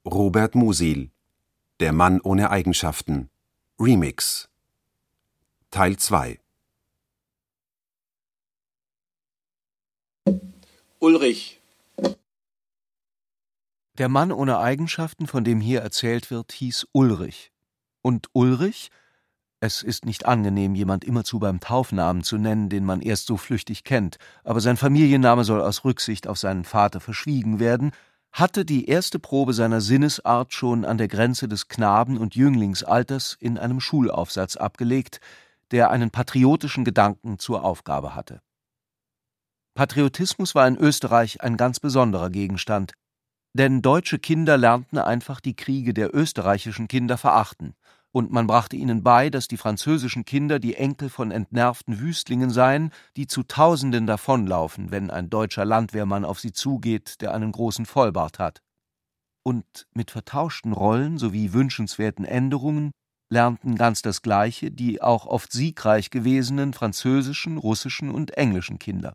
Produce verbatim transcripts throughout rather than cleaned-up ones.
Robert Musil: Der Mann ohne Eigenschaften. Remix. Teil zwei. Ulrich. Der Mann ohne Eigenschaften, von dem hier erzählt wird, hieß Ulrich. Und Ulrich? Es ist nicht angenehm, jemand immerzu beim Taufnamen zu nennen, den man erst so flüchtig kennt, aber sein Familienname soll aus Rücksicht auf seinen Vater verschwiegen werden, hatte die erste Probe seiner Sinnesart schon an der Grenze des Knaben- und Jünglingsalters in einem Schulaufsatz abgelegt, der einen patriotischen Gedanken zur Aufgabe hatte. Patriotismus war in Österreich ein ganz besonderer Gegenstand, denn deutsche Kinder lernten einfach die Kriege der österreichischen Kinder verachten, und man brachte ihnen bei, dass die französischen Kinder die Enkel von entnervten Wüstlingen seien, die zu Tausenden davonlaufen, wenn ein deutscher Landwehrmann auf sie zugeht, der einen großen Vollbart hat. Und mit vertauschten Rollen sowie wünschenswerten Änderungen lernten ganz das Gleiche die auch oft siegreich gewesenen französischen, russischen und englischen Kinder.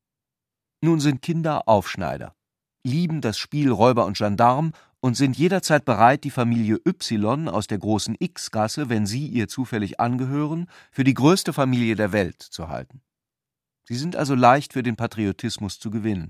Nun sind Kinder Aufschneider, lieben das Spiel Räuber und Gendarm und sind jederzeit bereit, die Familie Y aus der großen X-Gasse, wenn sie ihr zufällig angehören, für die größte Familie der Welt zu halten. Sie sind also leicht für den Patriotismus zu gewinnen.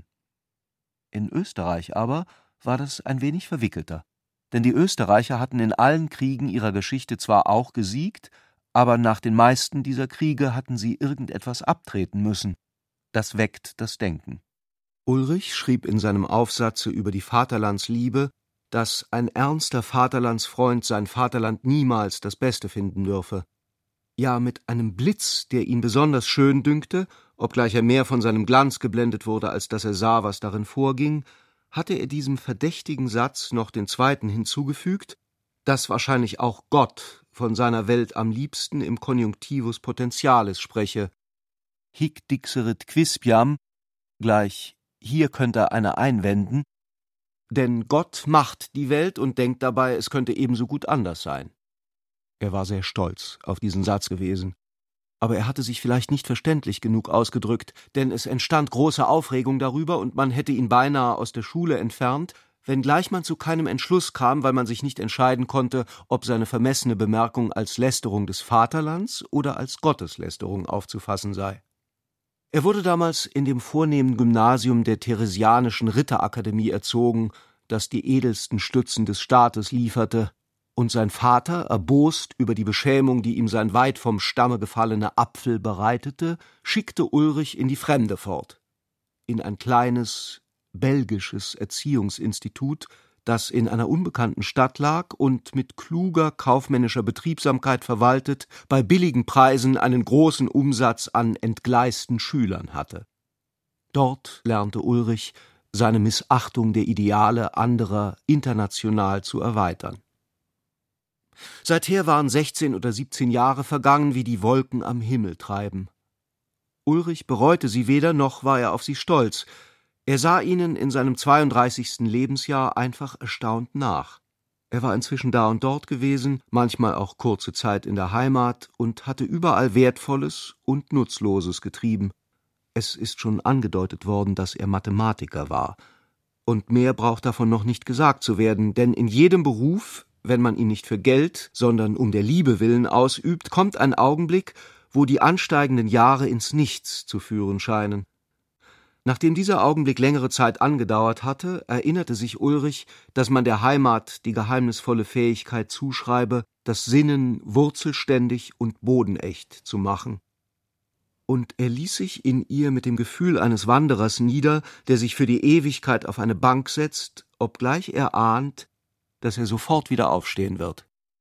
In Österreich aber war das ein wenig verwickelter, denn die Österreicher hatten in allen Kriegen ihrer Geschichte zwar auch gesiegt, aber nach den meisten dieser Kriege hatten sie irgendetwas abtreten müssen. Das weckt das Denken. Ulrich schrieb in seinem Aufsatze über die Vaterlandsliebe, dass ein ernster Vaterlandsfreund sein Vaterland niemals das Beste finden dürfe. Ja, mit einem Blitz, der ihn besonders schön dünkte, obgleich er mehr von seinem Glanz geblendet wurde, als dass er sah, was darin vorging, hatte er diesem verdächtigen Satz noch den zweiten hinzugefügt, dass wahrscheinlich auch Gott von seiner Welt am liebsten im Konjunktivus Potentialis spreche. Hic dixerit quispiam, gleich hier könnte einer einwenden, denn Gott macht die Welt und denkt dabei, es könnte ebenso gut anders sein. Er war sehr stolz auf diesen Satz gewesen. Aber er hatte sich vielleicht nicht verständlich genug ausgedrückt, denn es entstand große Aufregung darüber und man hätte ihn beinahe aus der Schule entfernt, wenngleich man zu keinem Entschluss kam, weil man sich nicht entscheiden konnte, ob seine vermessene Bemerkung als Lästerung des Vaterlands oder als Gotteslästerung aufzufassen sei. Er wurde damals in dem vornehmen Gymnasium der Theresianischen Ritterakademie erzogen, das die edelsten Stützen des Staates lieferte, und sein Vater, erbost über die Beschämung, die ihm sein weit vom Stamme gefallene Apfel bereitete, schickte Ulrich in die Fremde fort, in ein kleines, belgisches Erziehungsinstitut, das in einer unbekannten Stadt lag und mit kluger kaufmännischer Betriebsamkeit verwaltet, bei billigen Preisen einen großen Umsatz an entgleisten Schülern hatte. Dort lernte Ulrich, seine Missachtung der Ideale anderer international zu erweitern. Seither waren sechzehn oder siebzehn Jahre vergangen, wie die Wolken am Himmel treiben. Ulrich bereute sie weder, noch war er auf sie stolz. Er sah ihnen in seinem zweiunddreißigsten Lebensjahr einfach erstaunt nach. Er war inzwischen da und dort gewesen, manchmal auch kurze Zeit in der Heimat und hatte überall Wertvolles und Nutzloses getrieben. Es ist schon angedeutet worden, dass er Mathematiker war. Und mehr braucht davon noch nicht gesagt zu werden, denn in jedem Beruf, wenn man ihn nicht für Geld, sondern um der Liebe willen ausübt, kommt ein Augenblick, wo die ansteigenden Jahre ins Nichts zu führen scheinen. Nachdem dieser Augenblick längere Zeit angedauert hatte, erinnerte sich Ulrich, dass man der Heimat die geheimnisvolle Fähigkeit zuschreibe, das Sinnen wurzelständig und bodenecht zu machen. Und er ließ sich in ihr mit dem Gefühl eines Wanderers nieder, der sich für die Ewigkeit auf eine Bank setzt, obgleich er ahnt, dass er sofort wieder aufstehen wird.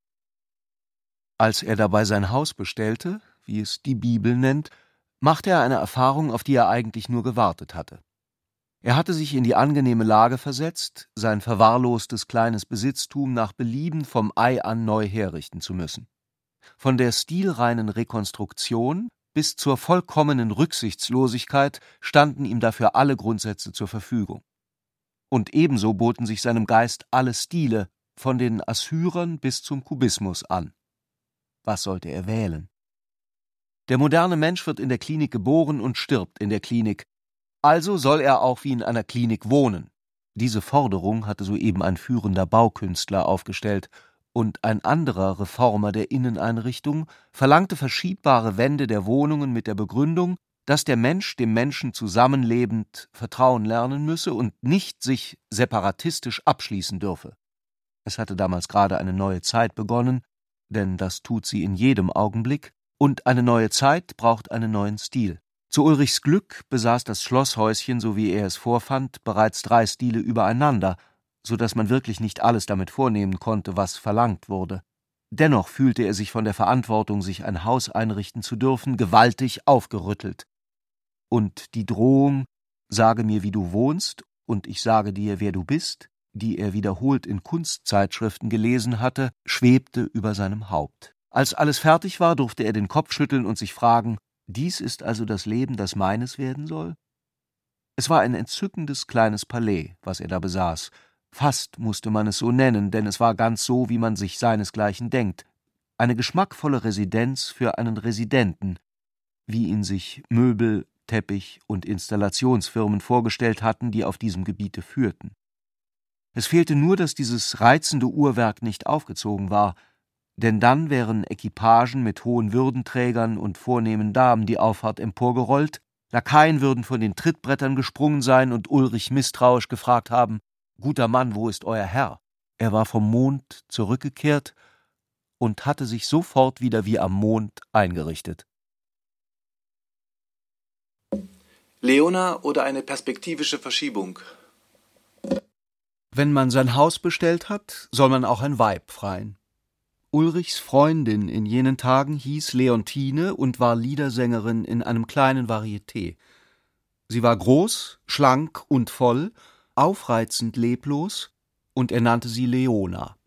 Als er dabei sein Haus bestellte, wie es die Bibel nennt, machte er eine Erfahrung, auf die er eigentlich nur gewartet hatte. Er hatte sich in die angenehme Lage versetzt, sein verwahrlostes kleines Besitztum nach Belieben vom Ei an neu herrichten zu müssen. Von der stilreinen Rekonstruktion bis zur vollkommenen Rücksichtslosigkeit standen ihm dafür alle Grundsätze zur Verfügung. Und ebenso boten sich seinem Geist alle Stile, von den Assyrern bis zum Kubismus, an. Was sollte er wählen? Der moderne Mensch wird in der Klinik geboren und stirbt in der Klinik. Also soll er auch wie in einer Klinik wohnen. Diese Forderung hatte soeben ein führender Baukünstler aufgestellt, und ein anderer Reformer der Inneneinrichtung verlangte verschiebbare Wände der Wohnungen mit der Begründung, dass der Mensch dem Menschen zusammenlebend vertrauen lernen müsse und nicht sich separatistisch abschließen dürfe. Es hatte damals gerade eine neue Zeit begonnen, denn das tut sie in jedem Augenblick, und eine neue Zeit braucht einen neuen Stil. Zu Ulrichs Glück besaß das Schlosshäuschen, so wie er es vorfand, bereits drei Stile übereinander, so dass man wirklich nicht alles damit vornehmen konnte, was verlangt wurde. Dennoch fühlte er sich von der Verantwortung, sich ein Haus einrichten zu dürfen, gewaltig aufgerüttelt. Und die Drohung, »Sage mir, wie du wohnst, und ich sage dir, wer du bist«, die er wiederholt in Kunstzeitschriften gelesen hatte, schwebte über seinem Haupt. Als alles fertig war, durfte er den Kopf schütteln und sich fragen, dies ist also das Leben, das meines werden soll? Es war ein entzückendes kleines Palais, was er da besaß. Fast musste man es so nennen, denn es war ganz so, wie man sich seinesgleichen denkt. Eine geschmackvolle Residenz für einen Residenten, wie ihn sich Möbel-, Teppich- und Installationsfirmen vorgestellt hatten, die auf diesem Gebiete führten. Es fehlte nur, dass dieses reizende Uhrwerk nicht aufgezogen war, denn dann wären Equipagen mit hohen Würdenträgern und vornehmen Damen die Auffahrt emporgerollt, Lakaien würden von den Trittbrettern gesprungen sein und Ulrich misstrauisch gefragt haben, »Guter Mann, wo ist euer Herr?« Er war vom Mond zurückgekehrt und hatte sich sofort wieder wie am Mond eingerichtet. Leona oder eine perspektivische Verschiebung? Wenn man sein Haus bestellt hat, soll man auch ein Weib freien. Ulrichs Freundin in jenen Tagen hieß Leontine und war Liedersängerin in einem kleinen Varieté. Sie war groß, schlank und voll, aufreizend leblos, und er nannte sie Leona.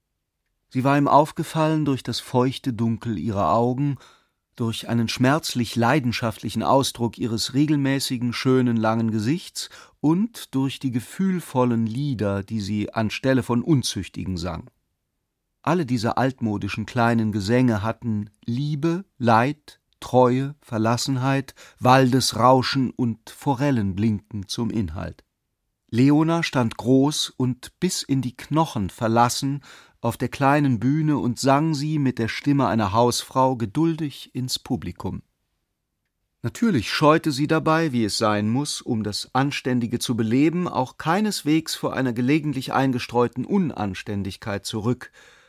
Sie war ihm aufgefallen durch das feuchte Dunkel ihrer Augen, durch einen schmerzlich leidenschaftlichen Ausdruck ihres regelmäßigen, schönen, langen Gesichts und durch die gefühlvollen Lieder, die sie anstelle von unzüchtigen sang. Alle diese altmodischen kleinen Gesänge hatten Liebe, Leid, Treue, Verlassenheit, Waldesrauschen und Forellenblinken zum Inhalt. Leona stand groß und bis in die Knochen verlassen auf der kleinen Bühne und sang sie mit der Stimme einer Hausfrau geduldig ins Publikum. Natürlich scheute sie dabei, wie es sein muß, um das Anständige zu beleben, auch keineswegs vor einer gelegentlich eingestreuten Unanständigkeit zurück,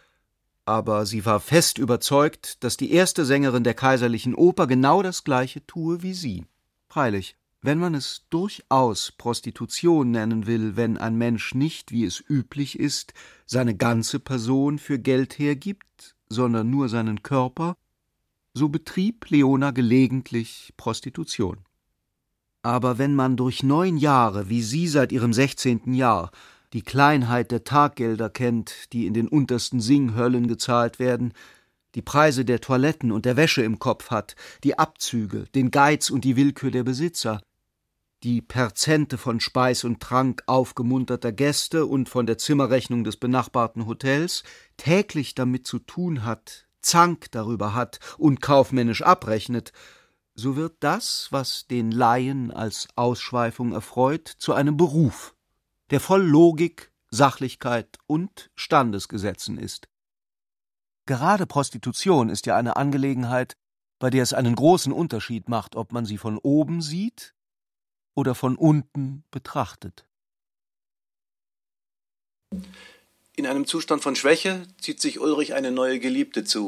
aber sie war fest überzeugt, dass die erste Sängerin der Kaiserlichen Oper genau das Gleiche tue wie sie. Freilich, wenn man es durchaus Prostitution nennen will, wenn ein Mensch nicht, wie es üblich ist, seine ganze Person für Geld hergibt, sondern nur seinen Körper, so betrieb Leona gelegentlich Prostitution. Aber wenn man durch neun Jahre, wie sie seit ihrem sechzehnten Jahr, die Kleinheit der Taggelder kennt, die in den untersten Singhöllen gezahlt werden, die Preise der Toiletten und der Wäsche im Kopf hat, die Abzüge, den Geiz und die Willkür der Besitzer, die Perzente von Speis und Trank aufgemunterter Gäste und von der Zimmerrechnung des benachbarten Hotels, täglich damit zu tun hat, Zank darüber hat und kaufmännisch abrechnet, so wird das, was den Laien als Ausschweifung erfreut, zu einem Beruf, der voll Logik, Sachlichkeit und Standesgesetzen ist. Gerade Prostitution ist ja eine Angelegenheit, bei der es einen großen Unterschied macht, ob man sie von oben sieht oder von unten betrachtet. In einem Zustand von Schwäche zieht sich Ulrich eine neue Geliebte zu.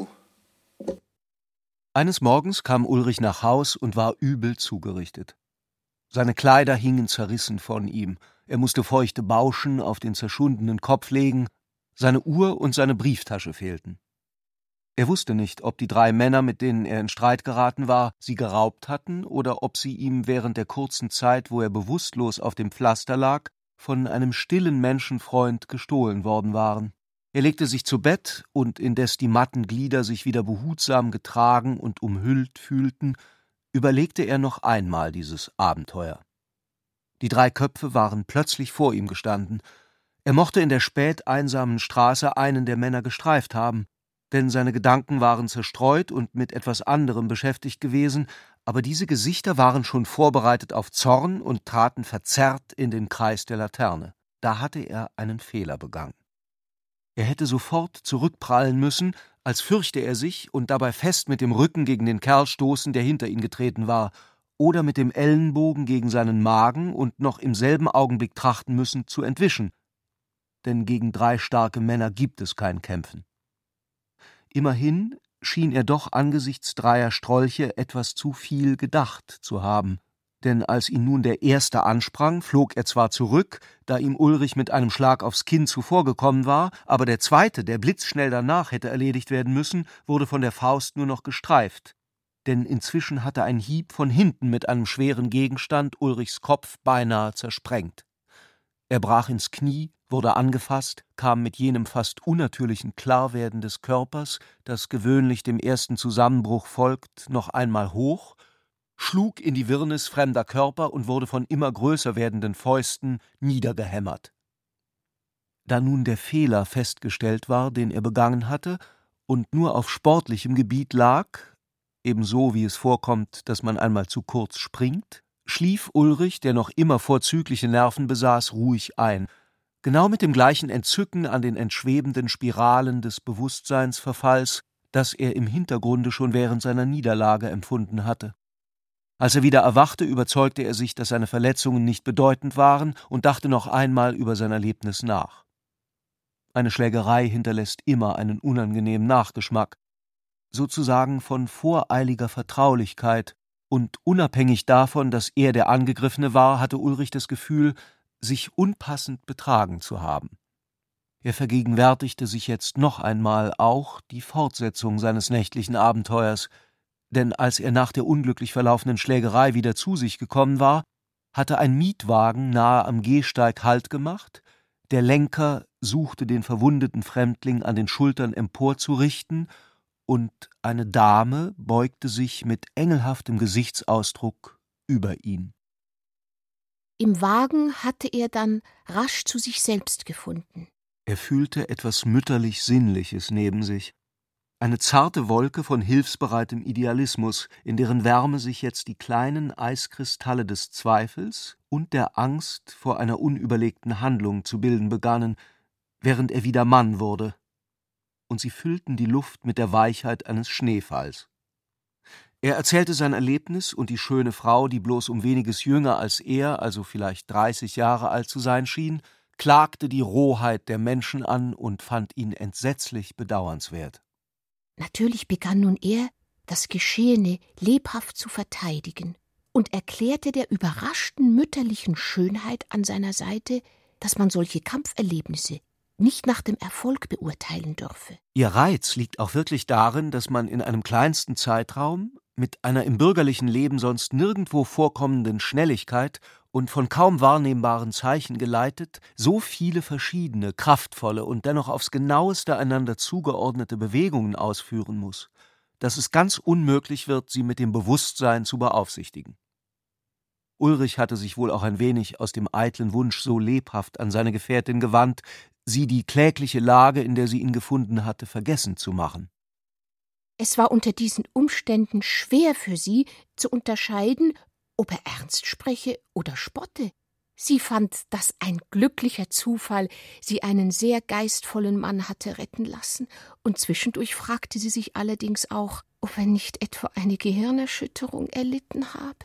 Eines Morgens kam Ulrich nach Haus und war übel zugerichtet. Seine Kleider hingen zerrissen von ihm, er musste feuchte Bauschen auf den zerschundenen Kopf legen, seine Uhr und seine Brieftasche fehlten. Er wusste nicht, ob die drei Männer, mit denen er in Streit geraten war, sie geraubt hatten oder ob sie ihm während der kurzen Zeit, wo er bewusstlos auf dem Pflaster lag, von einem stillen Menschenfreund gestohlen worden waren. Er legte sich zu Bett, und indes die matten Glieder sich wieder behutsam getragen und umhüllt fühlten, überlegte er noch einmal dieses Abenteuer. Die drei Köpfe waren plötzlich vor ihm gestanden. Er mochte in der späteinsamen Straße einen der Männer gestreift haben, denn seine Gedanken waren zerstreut und mit etwas anderem beschäftigt gewesen, aber diese Gesichter waren schon vorbereitet auf Zorn und traten verzerrt in den Kreis der Laterne. da hatte er einen Fehler begangen. Er hätte sofort zurückprallen müssen, als fürchte er sich und dabei fest mit dem Rücken gegen den Kerl stoßen, der hinter ihn getreten war, oder mit dem Ellenbogen gegen seinen Magen und noch im selben Augenblick trachten müssen, zu entwischen. Denn gegen drei starke Männer gibt es kein Kämpfen. Immerhin schien er doch angesichts dreier Strolche etwas zu viel gedacht zu haben. Denn als ihn nun der Erste ansprang, flog er zwar zurück, da ihm Ulrich mit einem Schlag aufs Kinn zuvorgekommen war, aber der Zweite, der blitzschnell danach hätte erledigt werden müssen, wurde von der Faust nur noch gestreift. Denn inzwischen hatte ein Hieb von hinten mit einem schweren Gegenstand Ulrichs Kopf beinahe zersprengt. Er brach ins Knie, wurde angefasst, kam mit jenem fast unnatürlichen Klarwerden des Körpers, das gewöhnlich dem ersten Zusammenbruch folgt, noch einmal hoch, schlug in die Wirrnis fremder Körper und wurde von immer größer werdenden Fäusten niedergehämmert. Da nun der Fehler festgestellt war, den er begangen hatte, und nur auf sportlichem Gebiet lag, ebenso wie es vorkommt, dass man einmal zu kurz springt, schlief Ulrich, der noch immer vorzügliche Nerven besaß, ruhig ein, genau mit dem gleichen Entzücken an den entschwebenden Spiralen des Bewusstseinsverfalls, das er im Hintergrunde schon während seiner Niederlage empfunden hatte. Als er wieder erwachte, überzeugte er sich, dass seine Verletzungen nicht bedeutend waren und dachte noch einmal über sein Erlebnis nach. Eine Schlägerei hinterlässt immer einen unangenehmen Nachgeschmack, sozusagen von voreiliger Vertraulichkeit, und unabhängig davon, dass er der Angegriffene war, hatte Ulrich das Gefühl, sich unpassend betragen zu haben. Er vergegenwärtigte sich jetzt noch einmal auch die Fortsetzung seines nächtlichen Abenteuers, denn als er nach der unglücklich verlaufenden Schlägerei wieder zu sich gekommen war, hatte ein Mietwagen nahe am Gehsteig Halt gemacht, der Lenker suchte den verwundeten Fremdling an den Schultern emporzurichten, und eine Dame beugte sich mit engelhaftem Gesichtsausdruck über ihn. Im Wagen hatte er dann rasch zu sich selbst gefunden. Er fühlte etwas mütterlich-Sinnliches neben sich. Eine zarte Wolke von hilfsbereitem Idealismus, in deren Wärme sich jetzt die kleinen Eiskristalle des Zweifels und der Angst vor einer unüberlegten Handlung zu bilden begannen, während er wieder Mann wurde, und sie füllten die Luft mit der Weichheit eines Schneefalls. Er erzählte sein Erlebnis, und die schöne Frau, die bloß um weniges jünger als er, also vielleicht dreißig Jahre alt zu sein schien, klagte die Rohheit der Menschen an und fand ihn entsetzlich bedauernswert. Natürlich begann nun er, das Geschehene lebhaft zu verteidigen und erklärte der überraschten mütterlichen Schönheit an seiner Seite, dass man solche Kampferlebnisse nicht nach dem Erfolg beurteilen dürfe. Ihr Reiz liegt auch wirklich darin, dass man in einem kleinsten Zeitraum mit einer im bürgerlichen Leben sonst nirgendwo vorkommenden Schnelligkeit und von kaum wahrnehmbaren Zeichen geleitet, so viele verschiedene, kraftvolle und dennoch aufs genaueste einander zugeordnete Bewegungen ausführen muss, dass es ganz unmöglich wird, sie mit dem Bewusstsein zu beaufsichtigen. Ulrich hatte sich wohl auch ein wenig aus dem eitlen Wunsch so lebhaft an seine Gefährtin gewandt, sie die klägliche Lage, in der sie ihn gefunden hatte, vergessen zu machen. Es war unter diesen Umständen schwer für sie zu unterscheiden, ob er ernst spreche oder spotte. Sie fand, dass ein glücklicher Zufall sie einen sehr geistvollen Mann hatte retten lassen, und zwischendurch fragte sie sich allerdings auch, ob er nicht etwa eine Gehirnerschütterung erlitten habe.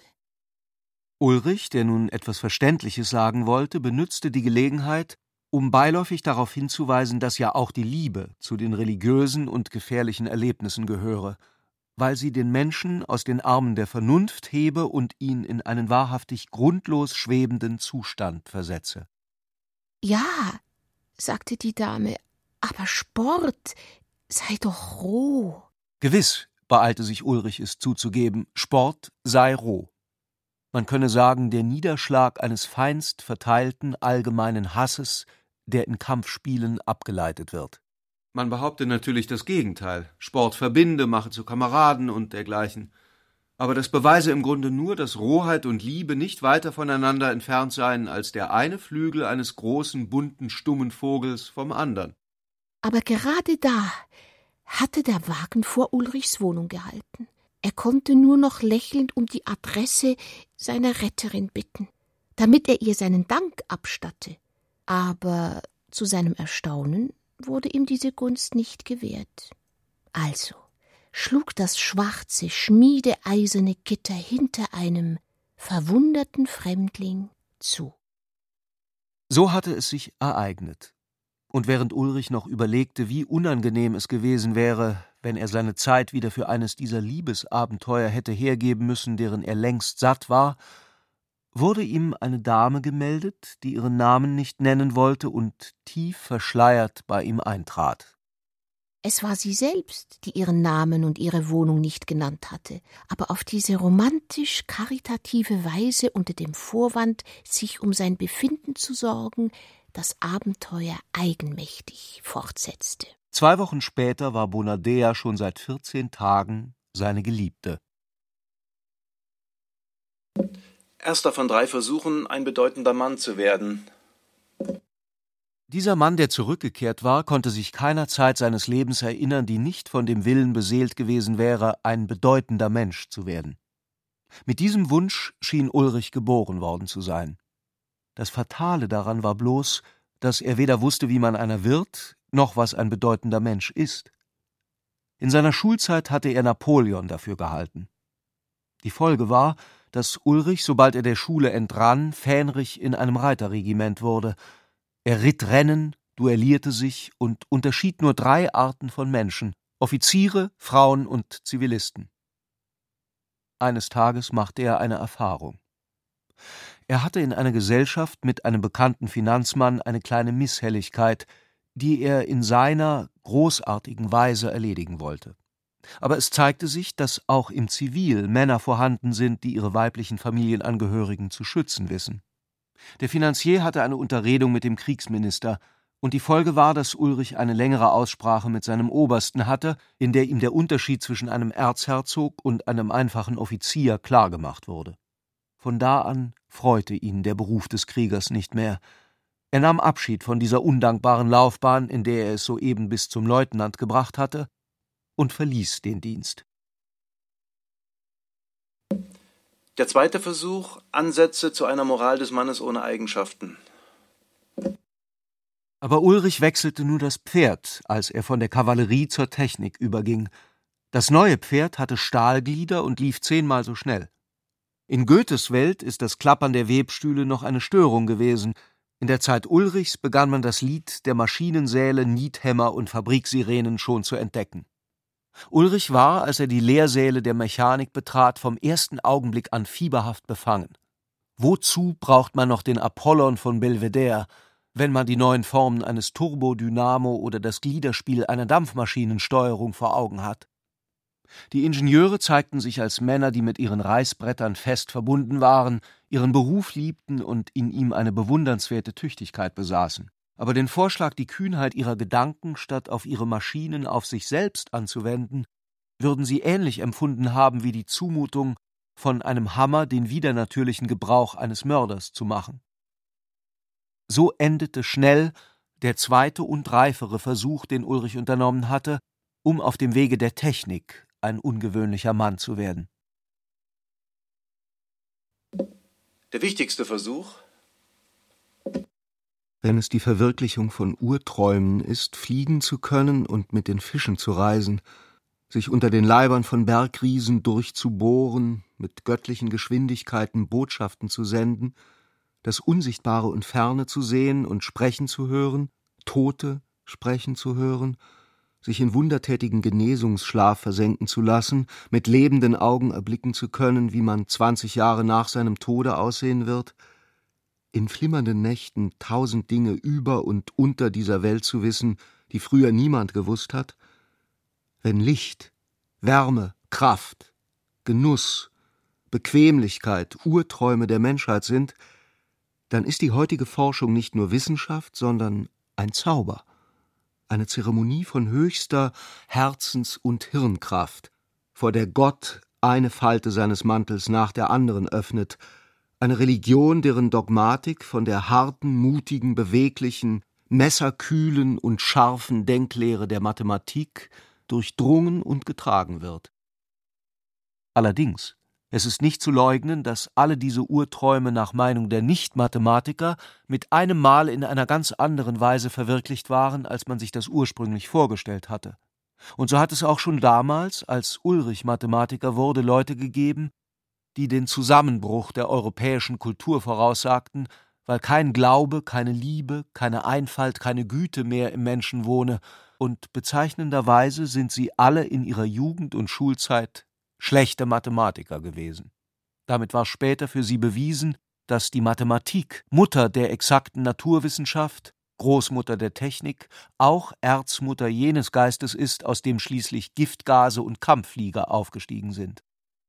Ulrich, der nun etwas Verständliches sagen wollte, benützte die Gelegenheit, um beiläufig darauf hinzuweisen, dass ja auch die Liebe zu den religiösen und gefährlichen Erlebnissen gehöre, weil sie den Menschen aus den Armen der Vernunft hebe und ihn in einen wahrhaftig grundlos schwebenden Zustand versetze. Ja, sagte die Dame, aber Sport sei doch roh. Gewiss, beeilte sich Ulrich es zuzugeben, Sport sei roh. Man könne sagen, der Niederschlag eines feinst verteilten allgemeinen Hasses, der in Kampfspielen abgeleitet wird. Man behaupte natürlich das Gegenteil. Sport verbinde, mache zu Kameraden und dergleichen. Aber das beweise im Grunde nur, dass Rohheit und Liebe nicht weiter voneinander entfernt seien als der eine Flügel eines großen, bunten, stummen Vogels vom andern. Aber gerade da hatte der Wagen vor Ulrichs Wohnung gehalten. Er konnte nur noch lächelnd um die Adresse seiner Retterin bitten, damit er ihr seinen Dank abstatte. Aber zu seinem Erstaunen wurde ihm diese Gunst nicht gewährt. Also schlug das schwarze, schmiedeeiserne Gitter hinter einem verwunderten Fremdling zu. So hatte es sich ereignet. Und während Ulrich noch überlegte, wie unangenehm es gewesen wäre, wenn er seine Zeit wieder für eines dieser Liebesabenteuer hätte hergeben müssen, deren er längst satt war, wurde ihm eine Dame gemeldet, die ihren Namen nicht nennen wollte und tief verschleiert bei ihm eintrat. Es war sie selbst, die ihren Namen und ihre Wohnung nicht genannt hatte, aber auf diese romantisch-karitative Weise unter dem Vorwand, sich um sein Befinden zu sorgen, das Abenteuer eigenmächtig fortsetzte. Zwei Wochen später war Bonadea schon seit vierzehn Tagen seine Geliebte. Erster von drei Versuchen, ein bedeutender Mann zu werden. Dieser Mann, der zurückgekehrt war, konnte sich keiner Zeit seines Lebens erinnern, die nicht von dem Willen beseelt gewesen wäre, ein bedeutender Mensch zu werden. Mit diesem Wunsch schien Ulrich geboren worden zu sein. Das Fatale daran war bloß, dass er weder wusste, wie man einer wird, noch was ein bedeutender Mensch ist. In seiner Schulzeit hatte er Napoleon dafür gehalten. Die Folge war, dass Ulrich, sobald er der Schule entrann, Fähnrich in einem Reiterregiment wurde. Er ritt Rennen, duellierte sich und unterschied nur drei Arten von Menschen: Offiziere, Frauen und Zivilisten. Eines Tages machte er eine Erfahrung. Er hatte in einer Gesellschaft mit einem bekannten Finanzmann eine kleine Misshelligkeit, die er in seiner großartigen Weise erledigen wollte. Aber es zeigte sich, dass auch im Zivil Männer vorhanden sind, die ihre weiblichen Familienangehörigen zu schützen wissen. Der Finanzier hatte eine Unterredung mit dem Kriegsminister, und die Folge war, dass Ulrich eine längere Aussprache mit seinem Obersten hatte, in der ihm der Unterschied zwischen einem Erzherzog und einem einfachen Offizier klargemacht wurde. Von da an freute ihn der Beruf des Kriegers nicht mehr. Er nahm Abschied von dieser undankbaren Laufbahn, in der er es soeben bis zum Leutnant gebracht hatte, und verließ den Dienst. Der zweite Versuch, Ansätze zu einer Moral des Mannes ohne Eigenschaften. Aber Ulrich wechselte nur das Pferd, als er von der Kavallerie zur Technik überging. Das neue Pferd hatte Stahlglieder und lief zehnmal so schnell. In Goethes Welt ist das Klappern der Webstühle noch eine Störung gewesen. In der Zeit Ulrichs begann man das Lied der Maschinensäle, Niethämmer und Fabriksirenen schon zu entdecken. Ulrich war, als er die Lehrsäle der Mechanik betrat, vom ersten Augenblick an fieberhaft befangen. Wozu braucht man noch den Apollon von Belvedere, wenn man die neuen Formen eines Turbodynamo oder das Gliederspiel einer Dampfmaschinensteuerung vor Augen hat? Die Ingenieure zeigten sich als Männer, die mit ihren Reißbrettern fest verbunden waren, ihren Beruf liebten und in ihm eine bewundernswerte Tüchtigkeit besaßen. Aber den Vorschlag, die Kühnheit ihrer Gedanken statt auf ihre Maschinen auf sich selbst anzuwenden, würden sie ähnlich empfunden haben wie die Zumutung, von einem Hammer den widernatürlichen Gebrauch eines Mörders zu machen. So endete schnell der zweite und reifere Versuch, den Ulrich unternommen hatte, um auf dem Wege der Technik ein ungewöhnlicher Mann zu werden. Der wichtigste Versuch. Wenn es die Verwirklichung von Urträumen ist, fliegen zu können und mit den Fischen zu reisen, sich unter den Leibern von Bergriesen durchzubohren, mit göttlichen Geschwindigkeiten Botschaften zu senden, das Unsichtbare und Ferne zu sehen und sprechen zu hören, Tote sprechen zu hören, sich in wundertätigen Genesungsschlaf versenken zu lassen, mit lebenden Augen erblicken zu können, wie man zwanzig Jahre nach seinem Tode aussehen wird, in flimmernden Nächten tausend Dinge über und unter dieser Welt zu wissen, die früher niemand gewusst hat? Wenn Licht, Wärme, Kraft, Genuss, Bequemlichkeit Urträume der Menschheit sind, dann ist die heutige Forschung nicht nur Wissenschaft, sondern ein Zauber, eine Zeremonie von höchster Herzens- und Hirnkraft, vor der Gott eine Falte seines Mantels nach der anderen öffnet, eine Religion, deren Dogmatik von der harten, mutigen, beweglichen, messerkühlen und scharfen Denklehre der Mathematik durchdrungen und getragen wird. Allerdings, Es ist nicht zu leugnen, dass alle diese Urträume nach Meinung der Nicht-Mathematiker mit einem Mal in einer ganz anderen Weise verwirklicht waren, als man sich das ursprünglich vorgestellt hatte. Und so hat es auch schon damals, als Ulrich Mathematiker wurde, Leute gegeben, die den Zusammenbruch der europäischen Kultur voraussagten, weil kein Glaube, keine Liebe, keine Einfalt, keine Güte mehr im Menschen wohne, und bezeichnenderweise sind sie alle in ihrer Jugend und Schulzeit schlechte Mathematiker gewesen. Damit war später für sie bewiesen, dass die Mathematik, Mutter der exakten Naturwissenschaft, Großmutter der Technik, auch Erzmutter jenes Geistes ist, aus dem schließlich Giftgase und Kampfflieger aufgestiegen sind.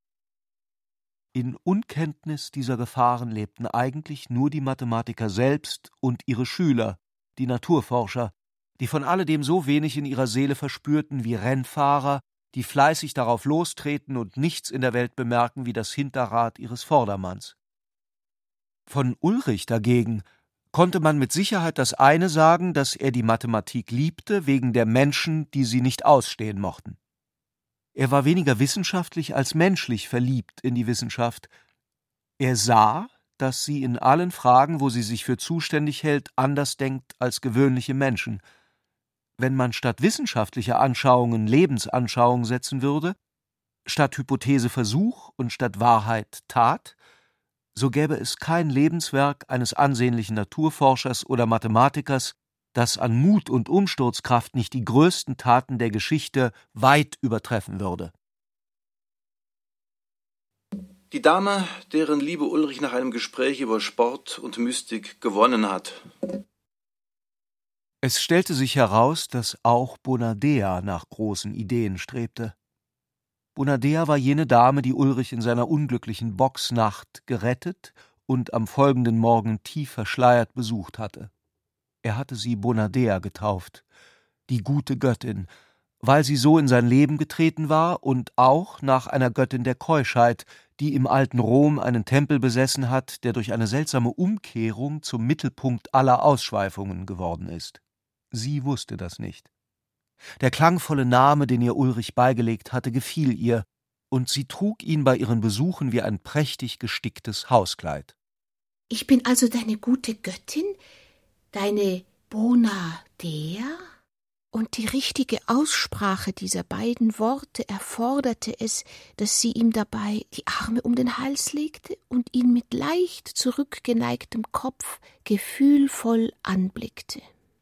In Unkenntnis dieser Gefahren lebten eigentlich nur die Mathematiker selbst und ihre Schüler, die Naturforscher, die von alledem so wenig in ihrer Seele verspürten wie Rennfahrer, die fleißig darauf lostreten und nichts in der Welt bemerken wie das Hinterrad ihres Vordermanns. Von Ulrich dagegen konnte man mit Sicherheit das eine sagen, dass er die Mathematik liebte, wegen der Menschen, die sie nicht ausstehen mochten. Er war weniger wissenschaftlich als menschlich verliebt in die Wissenschaft. Er sah, dass sie in allen Fragen, wo sie sich für zuständig hält, anders denkt als gewöhnliche Menschen. Wenn man statt wissenschaftlicher Anschauungen Lebensanschauung setzen würde, statt Hypothese Versuch und statt Wahrheit Tat, so gäbe es kein Lebenswerk eines ansehnlichen Naturforschers oder Mathematikers, das an Mut und Umsturzkraft nicht die größten Taten der Geschichte weit übertreffen würde. Die Dame, deren Liebe Ulrich nach einem Gespräch über Sport und Mystik gewonnen hat. Es stellte sich heraus, dass auch Bonadea nach großen Ideen strebte. Bonadea war jene Dame, die Ulrich in seiner unglücklichen Boxnacht gerettet und am folgenden Morgen tief verschleiert besucht hatte. Er hatte sie Bonadea getauft, die gute Göttin, weil sie so in sein Leben getreten war und auch nach einer Göttin der Keuschheit, die im alten Rom einen Tempel besessen hat, der durch eine seltsame Umkehrung zum Mittelpunkt aller Ausschweifungen geworden ist. Sie wusste das nicht. Der klangvolle Name, den ihr Ulrich beigelegt hatte, gefiel ihr, und sie trug ihn bei ihren Besuchen wie ein prächtig gesticktes Hauskleid. »Ich bin also deine gute Göttin, deine Bonadea?« Und die richtige Aussprache dieser beiden Worte erforderte es, dass sie ihm dabei die Arme um den Hals legte und ihn mit leicht zurückgeneigtem Kopf gefühlvoll anblickte.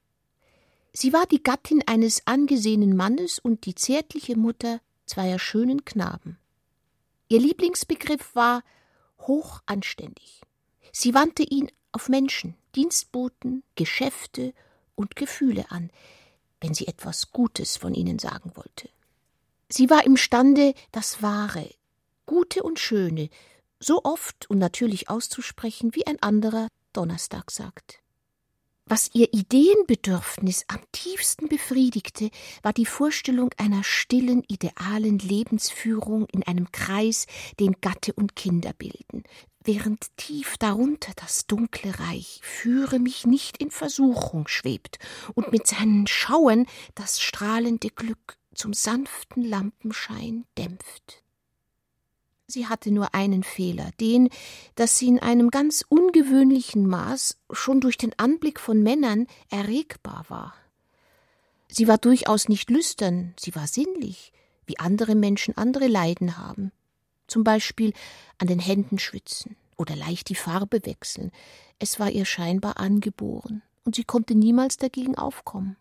Sie war die Gattin eines angesehenen Mannes und die zärtliche Mutter zweier schönen Knaben. Ihr Lieblingsbegriff war hochanständig. Sie wandte ihn auf Menschen, Dienstboten, Geschäfte und Gefühle an, wenn sie etwas Gutes von ihnen sagen wollte. Sie war imstande, das Wahre, Gute und Schöne so oft und natürlich auszusprechen, wie ein anderer Donnerstag sagt. Was ihr Ideenbedürfnis am tiefsten befriedigte, war die Vorstellung einer stillen, idealen Lebensführung in einem Kreis, den Gatte und Kinder bilden, während tief darunter das dunkle Reich Führe mich nicht in Versuchung schwebt und mit seinen Schauern das strahlende Glück zum sanften Lampenschein dämpft. Sie hatte nur einen Fehler, den, dass sie in einem ganz ungewöhnlichen Maß schon durch den Anblick von Männern erregbar war. Sie war durchaus nicht lüstern, sie war sinnlich, wie andere Menschen andere Leiden haben. Zum Beispiel an den Händen schwitzen oder leicht die Farbe wechseln. Es war ihr scheinbar angeboren, und sie konnte niemals dagegen aufkommen.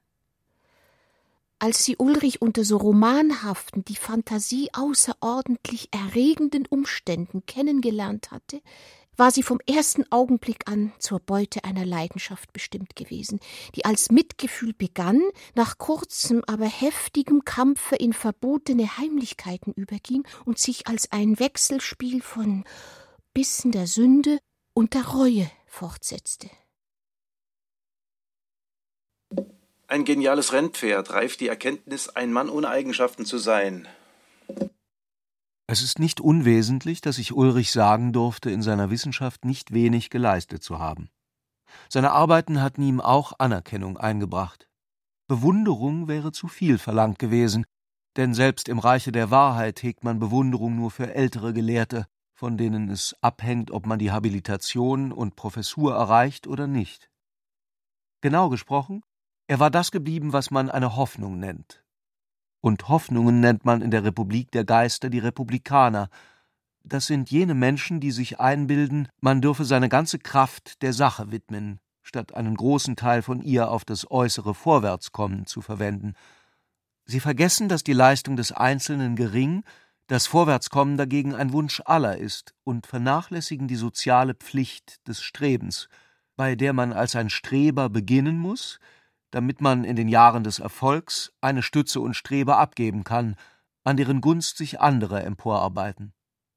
Als sie Ulrich unter so romanhaften, die Fantasie außerordentlich erregenden Umständen kennengelernt hatte, war sie vom ersten Augenblick an zur Beute einer Leidenschaft bestimmt gewesen, die als Mitgefühl begann, nach kurzem, aber heftigem Kampfe in verbotene Heimlichkeiten überging und sich als ein Wechselspiel von Bissen der Sünde und der Reue fortsetzte. Ein geniales Rennpferd reift die Erkenntnis, ein Mann ohne Eigenschaften zu sein. Es ist nicht unwesentlich, dass ich Ulrich sagen durfte, in seiner Wissenschaft nicht wenig geleistet zu haben. Seine Arbeiten hatten ihm auch Anerkennung eingebracht. Bewunderung wäre zu viel verlangt gewesen, denn selbst im Reiche der Wahrheit hegt man Bewunderung nur für ältere Gelehrte, von denen es abhängt, ob man die Habilitation und Professur erreicht oder nicht. Genau gesprochen, er war das geblieben, was man eine Hoffnung nennt. Und Hoffnungen nennt man in der Republik der Geister die Republikaner. Das sind jene Menschen, die sich einbilden, man dürfe seine ganze Kraft der Sache widmen, statt einen großen Teil von ihr auf das äußere Vorwärtskommen zu verwenden. Sie vergessen, dass die Leistung des Einzelnen gering, das Vorwärtskommen dagegen ein Wunsch aller ist, und vernachlässigen die soziale Pflicht des Strebens, bei der man als ein Streber beginnen muss, damit man in den Jahren des Erfolgs eine Stütze und Streber abgeben kann, an deren Gunst sich andere emporarbeiten.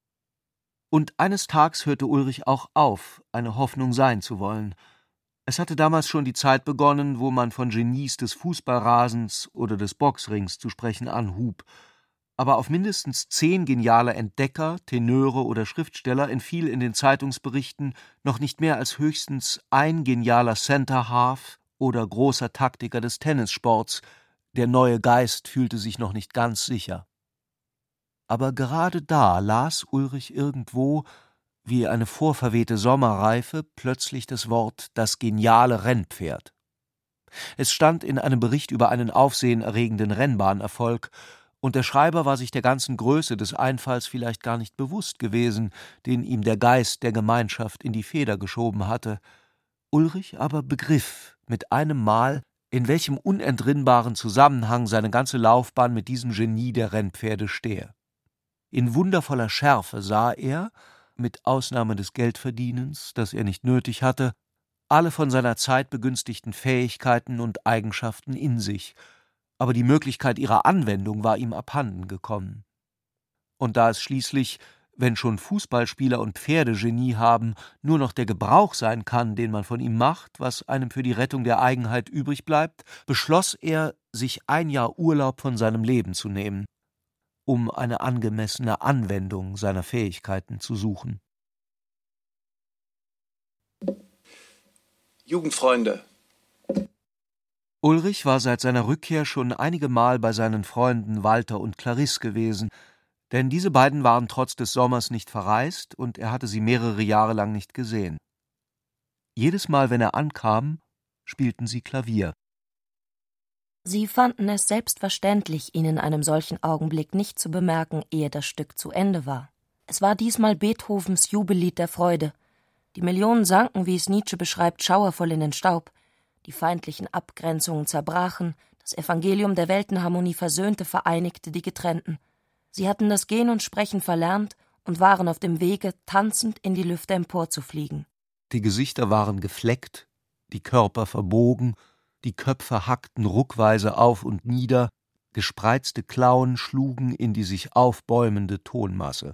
Und eines Tags hörte Ulrich auch auf, eine Hoffnung sein zu wollen. Es hatte damals schon die Zeit begonnen, wo man von Genies des Fußballrasens oder des Boxrings zu sprechen anhub, aber auf mindestens zehn geniale Entdecker, Tenöre oder Schriftsteller entfiel in den Zeitungsberichten noch nicht mehr als höchstens ein genialer Center-Half oder großer Taktiker des Tennissports. Der neue Geist fühlte sich noch nicht ganz sicher. Aber gerade da las Ulrich irgendwo, wie eine vorverwehte Sommerreife, plötzlich das Wort »das geniale Rennpferd«. Es stand in einem Bericht über einen aufsehenerregenden Rennbahnerfolg, und der Schreiber war sich der ganzen Größe des Einfalls vielleicht gar nicht bewusst gewesen, den ihm der Geist der Gemeinschaft in die Feder geschoben hatte. Ulrich aber begriff mit einem Mal, in welchem unentrinnbaren Zusammenhang seine ganze Laufbahn mit diesem Genie der Rennpferde stehe. In wundervoller Schärfe sah er, mit Ausnahme des Geldverdienens, das er nicht nötig hatte, alle von seiner Zeit begünstigten Fähigkeiten und Eigenschaften in sich, aber die Möglichkeit ihrer Anwendung war ihm abhanden gekommen. Und da es schließlich, wenn schon Fußballspieler und Pferdegenie haben, nur noch der Gebrauch sein kann, den man von ihm macht, was einem für die Rettung der Eigenheit übrig bleibt, beschloss er, sich ein Jahr Urlaub von seinem Leben zu nehmen, um eine angemessene Anwendung seiner Fähigkeiten zu suchen. Jugendfreunde. Ulrich war seit seiner Rückkehr schon einige Mal bei seinen Freunden Walter und Clarisse gewesen, denn diese beiden waren trotz des Sommers nicht verreist und er hatte sie mehrere Jahre lang nicht gesehen. Jedes Mal, wenn er ankam, spielten sie Klavier. Sie fanden es selbstverständlich, ihn in einem solchen Augenblick nicht zu bemerken, ehe das Stück zu Ende war. Es war diesmal Beethovens Jubellied der Freude. Die Millionen sanken, wie es Nietzsche beschreibt, schauervoll in den Staub. Die feindlichen Abgrenzungen zerbrachen, das Evangelium der Weltenharmonie versöhnte, vereinigte die Getrennten. Sie hatten das Gehen und Sprechen verlernt und waren auf dem Wege, tanzend in die Lüfte emporzufliegen. Die Gesichter waren gefleckt, die Körper verbogen, die Köpfe hackten ruckweise auf und nieder, gespreizte Klauen schlugen in die sich aufbäumende Tonmasse.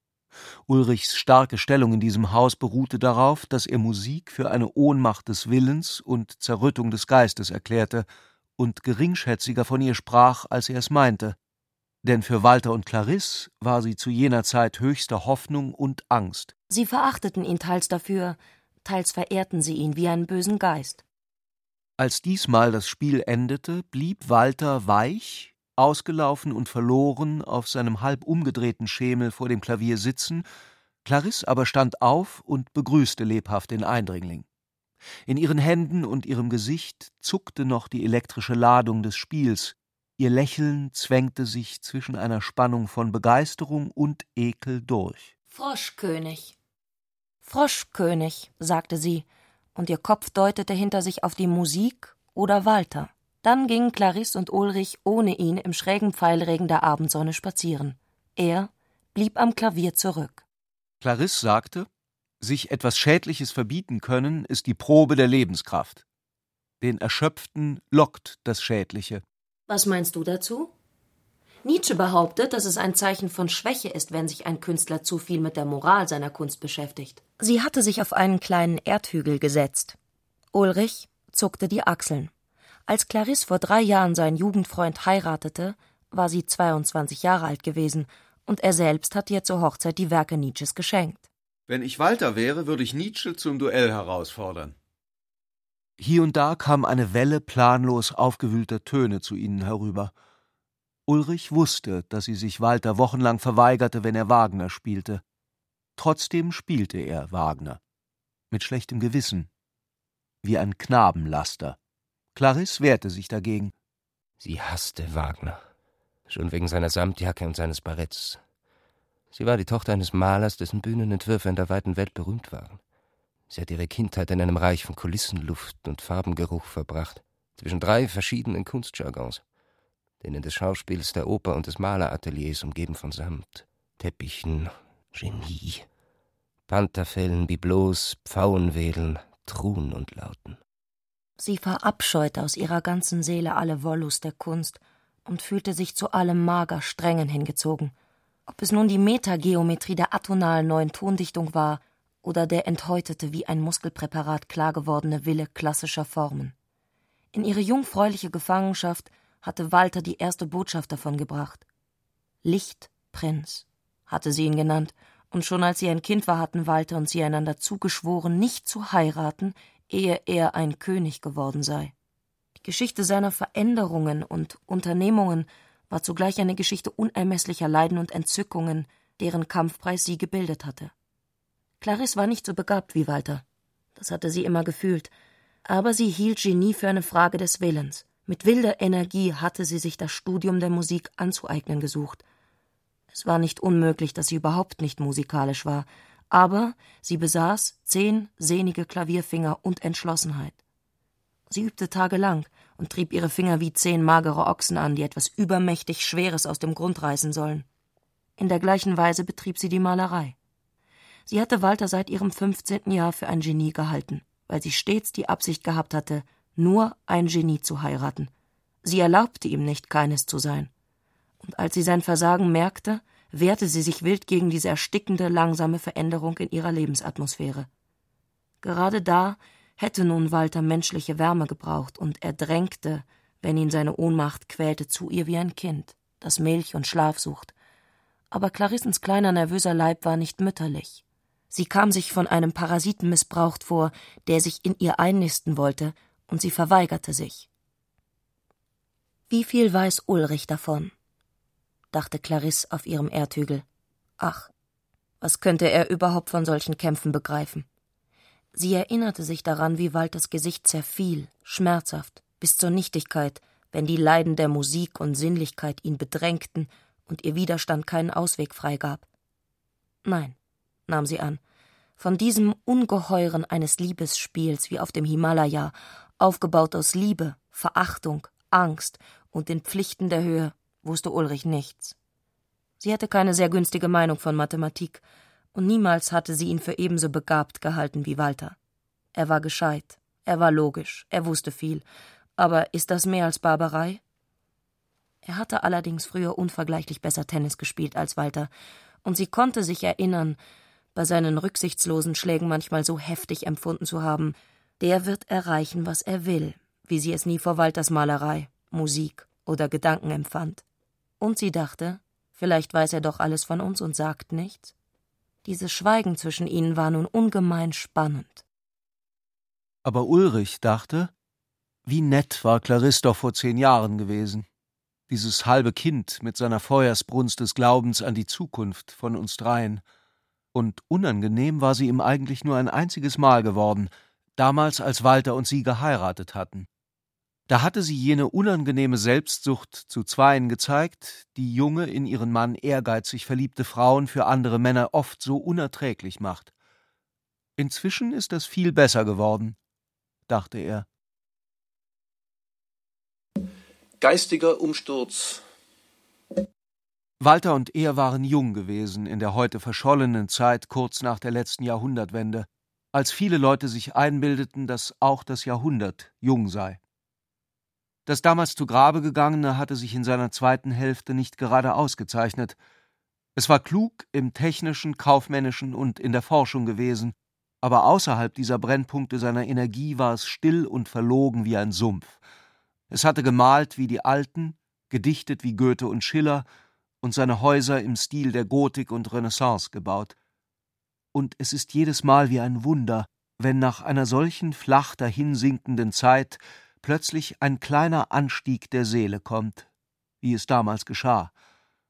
Ulrichs starke Stellung in diesem Haus beruhte darauf, dass er Musik für eine Ohnmacht des Willens und Zerrüttung des Geistes erklärte und geringschätziger von ihr sprach, als er es meinte. Denn für Walter und Clarisse war sie zu jener Zeit höchste Hoffnung und Angst. Sie verachteten ihn teils dafür, teils verehrten sie ihn wie einen bösen Geist. Als diesmal das Spiel endete, blieb Walter weich, ausgelaufen und verloren auf seinem halb umgedrehten Schemel vor dem Klavier sitzen, Clarisse aber stand auf und begrüßte lebhaft den Eindringling. In ihren Händen und ihrem Gesicht zuckte noch die elektrische Ladung des Spiels, ihr Lächeln zwängte sich zwischen einer Spannung von Begeisterung und Ekel durch. »Froschkönig, Froschkönig«, sagte sie, und ihr Kopf deutete hinter sich auf die Musik oder Walter. Dann gingen Clarisse und Ulrich ohne ihn im schrägen Pfeilregen der Abendsonne spazieren. Er blieb am Klavier zurück. Clarisse sagte, sich etwas Schädliches verbieten können, ist die Probe der Lebenskraft. Den Erschöpften lockt das Schädliche. Was meinst du dazu? Nietzsche behauptet, dass es ein Zeichen von Schwäche ist, wenn sich ein Künstler zu viel mit der Moral seiner Kunst beschäftigt. Sie hatte sich auf einen kleinen Erdhügel gesetzt. Ulrich zuckte die Achseln. Als Clarisse vor drei Jahren seinen Jugendfreund heiratete, war sie zweiundzwanzig Jahre alt gewesen, und er selbst hatte ihr zur Hochzeit die Werke Nietzsches geschenkt. Wenn ich Walter wäre, würde ich Nietzsche zum Duell herausfordern. Hier und da kam eine Welle planlos aufgewühlter Töne zu ihnen herüber. Ulrich wusste, dass sie sich Walter wochenlang verweigerte, wenn er Wagner spielte. Trotzdem spielte er Wagner. Mit schlechtem Gewissen. Wie ein Knabenlaster. Clarisse wehrte sich dagegen. Sie hasste Wagner. Schon wegen seiner Samtjacke und seines Baretts. Sie war die Tochter eines Malers, dessen Bühnenentwürfe in der weiten Welt berühmt waren. Sie hat ihre Kindheit in einem Reich von Kulissenluft und Farbengeruch verbracht, zwischen drei verschiedenen Kunstjargons, denen des Schauspiels, der Oper und des Malerateliers, umgeben von Samt, Teppichen, Genie, Pantherfellen, Bibelots, Pfauenwedeln, Truhen und Lauten. Sie verabscheute aus ihrer ganzen Seele alle Wollust der Kunst und fühlte sich zu allem mager Strengen hingezogen. Ob es nun die Metageometrie der atonalen neuen Tondichtung war oder der enthäutete, wie ein Muskelpräparat klar gewordene Wille klassischer Formen. In ihre jungfräuliche Gefangenschaft hatte Walter die erste Botschaft davon gebracht. Lichtprinz hatte sie ihn genannt, und schon als sie ein Kind war, hatten Walter und sie einander zugeschworen, nicht zu heiraten, ehe er ein König geworden sei. Die Geschichte seiner Veränderungen und Unternehmungen war zugleich eine Geschichte unermesslicher Leiden und Entzückungen, deren Kampfpreis sie gebildet hatte. Clarisse war nicht so begabt wie Walter. Das hatte sie immer gefühlt. Aber sie hielt Genie für eine Frage des Willens. Mit wilder Energie hatte sie sich das Studium der Musik anzueignen gesucht. Es war nicht unmöglich, dass sie überhaupt nicht musikalisch war, aber sie besaß zehn sehnige Klavierfinger und Entschlossenheit. Sie übte tagelang und trieb ihre Finger wie zehn magere Ochsen an, die etwas übermächtig Schweres aus dem Grund reißen sollen. In der gleichen Weise betrieb sie die Malerei. Sie hatte Walter seit ihrem fünfzehnten Jahr für ein Genie gehalten, weil sie stets die Absicht gehabt hatte, nur ein Genie zu heiraten. Sie erlaubte ihm nicht, keines zu sein. Und als sie sein Versagen merkte, wehrte sie sich wild gegen diese erstickende, langsame Veränderung in ihrer Lebensatmosphäre. Gerade da hätte nun Walter menschliche Wärme gebraucht, und er drängte, wenn ihn seine Ohnmacht quälte, zu ihr wie ein Kind, das Milch und Schlaf sucht. Aber Clarissens kleiner, nervöser Leib war nicht mütterlich. Sie kam sich von einem Parasiten missbraucht vor, der sich in ihr einnisten wollte, und sie verweigerte sich. Wie viel weiß Ulrich davon? Dachte Clarisse auf ihrem Erdhügel. Ach, was könnte er überhaupt von solchen Kämpfen begreifen? Sie erinnerte sich daran, wie Walters Gesicht zerfiel, schmerzhaft, bis zur Nichtigkeit, wenn die Leiden der Musik und Sinnlichkeit ihn bedrängten und ihr Widerstand keinen Ausweg freigab. Nein, nahm sie an, von diesem Ungeheuren eines Liebesspiels wie auf dem Himalaya, aufgebaut aus Liebe, Verachtung, Angst und den Pflichten der Höhe, wusste Ulrich nichts. Sie hatte keine sehr günstige Meinung von Mathematik, und niemals hatte sie ihn für ebenso begabt gehalten wie Walter. Er war gescheit, er war logisch, er wusste viel, aber ist das mehr als Barbarei? Er hatte allerdings früher unvergleichlich besser Tennis gespielt als Walter, und sie konnte sich erinnern, bei seinen rücksichtslosen Schlägen manchmal so heftig empfunden zu haben, der wird erreichen, was er will, wie sie es nie vor Walters Malerei, Musik oder Gedanken empfand. Und sie dachte, vielleicht weiß er doch alles von uns und sagt nichts. Dieses Schweigen zwischen ihnen war nun ungemein spannend. Aber Ulrich dachte, wie nett war Clarisse doch vor zehn Jahren gewesen. Dieses halbe Kind mit seiner Feuersbrunst des Glaubens an die Zukunft von uns dreien. Und unangenehm war sie ihm eigentlich nur ein einziges Mal geworden, damals, als Walter und sie geheiratet hatten. Da hatte sie jene unangenehme Selbstsucht zu Zweien gezeigt, die junge, in ihren Mann ehrgeizig verliebte Frauen für andere Männer oft so unerträglich macht. Inzwischen ist das viel besser geworden, dachte er. Geistiger Umsturz. Walter und er waren jung gewesen in der heute verschollenen Zeit kurz nach der letzten Jahrhundertwende, als viele Leute sich einbildeten, dass auch das Jahrhundert jung sei. Das damals zu Grabe gegangene hatte sich in seiner zweiten Hälfte nicht gerade ausgezeichnet. Es war klug im technischen, kaufmännischen und in der Forschung gewesen, aber außerhalb dieser Brennpunkte seiner Energie war es still und verlogen wie ein Sumpf. Es hatte gemalt wie die Alten, gedichtet wie Goethe und Schiller und seine Häuser im Stil der Gotik und Renaissance gebaut. Und es ist jedes Mal wie ein Wunder, wenn nach einer solchen flach dahinsinkenden Zeit plötzlich ein kleiner Anstieg der Seele kommt, wie es damals geschah,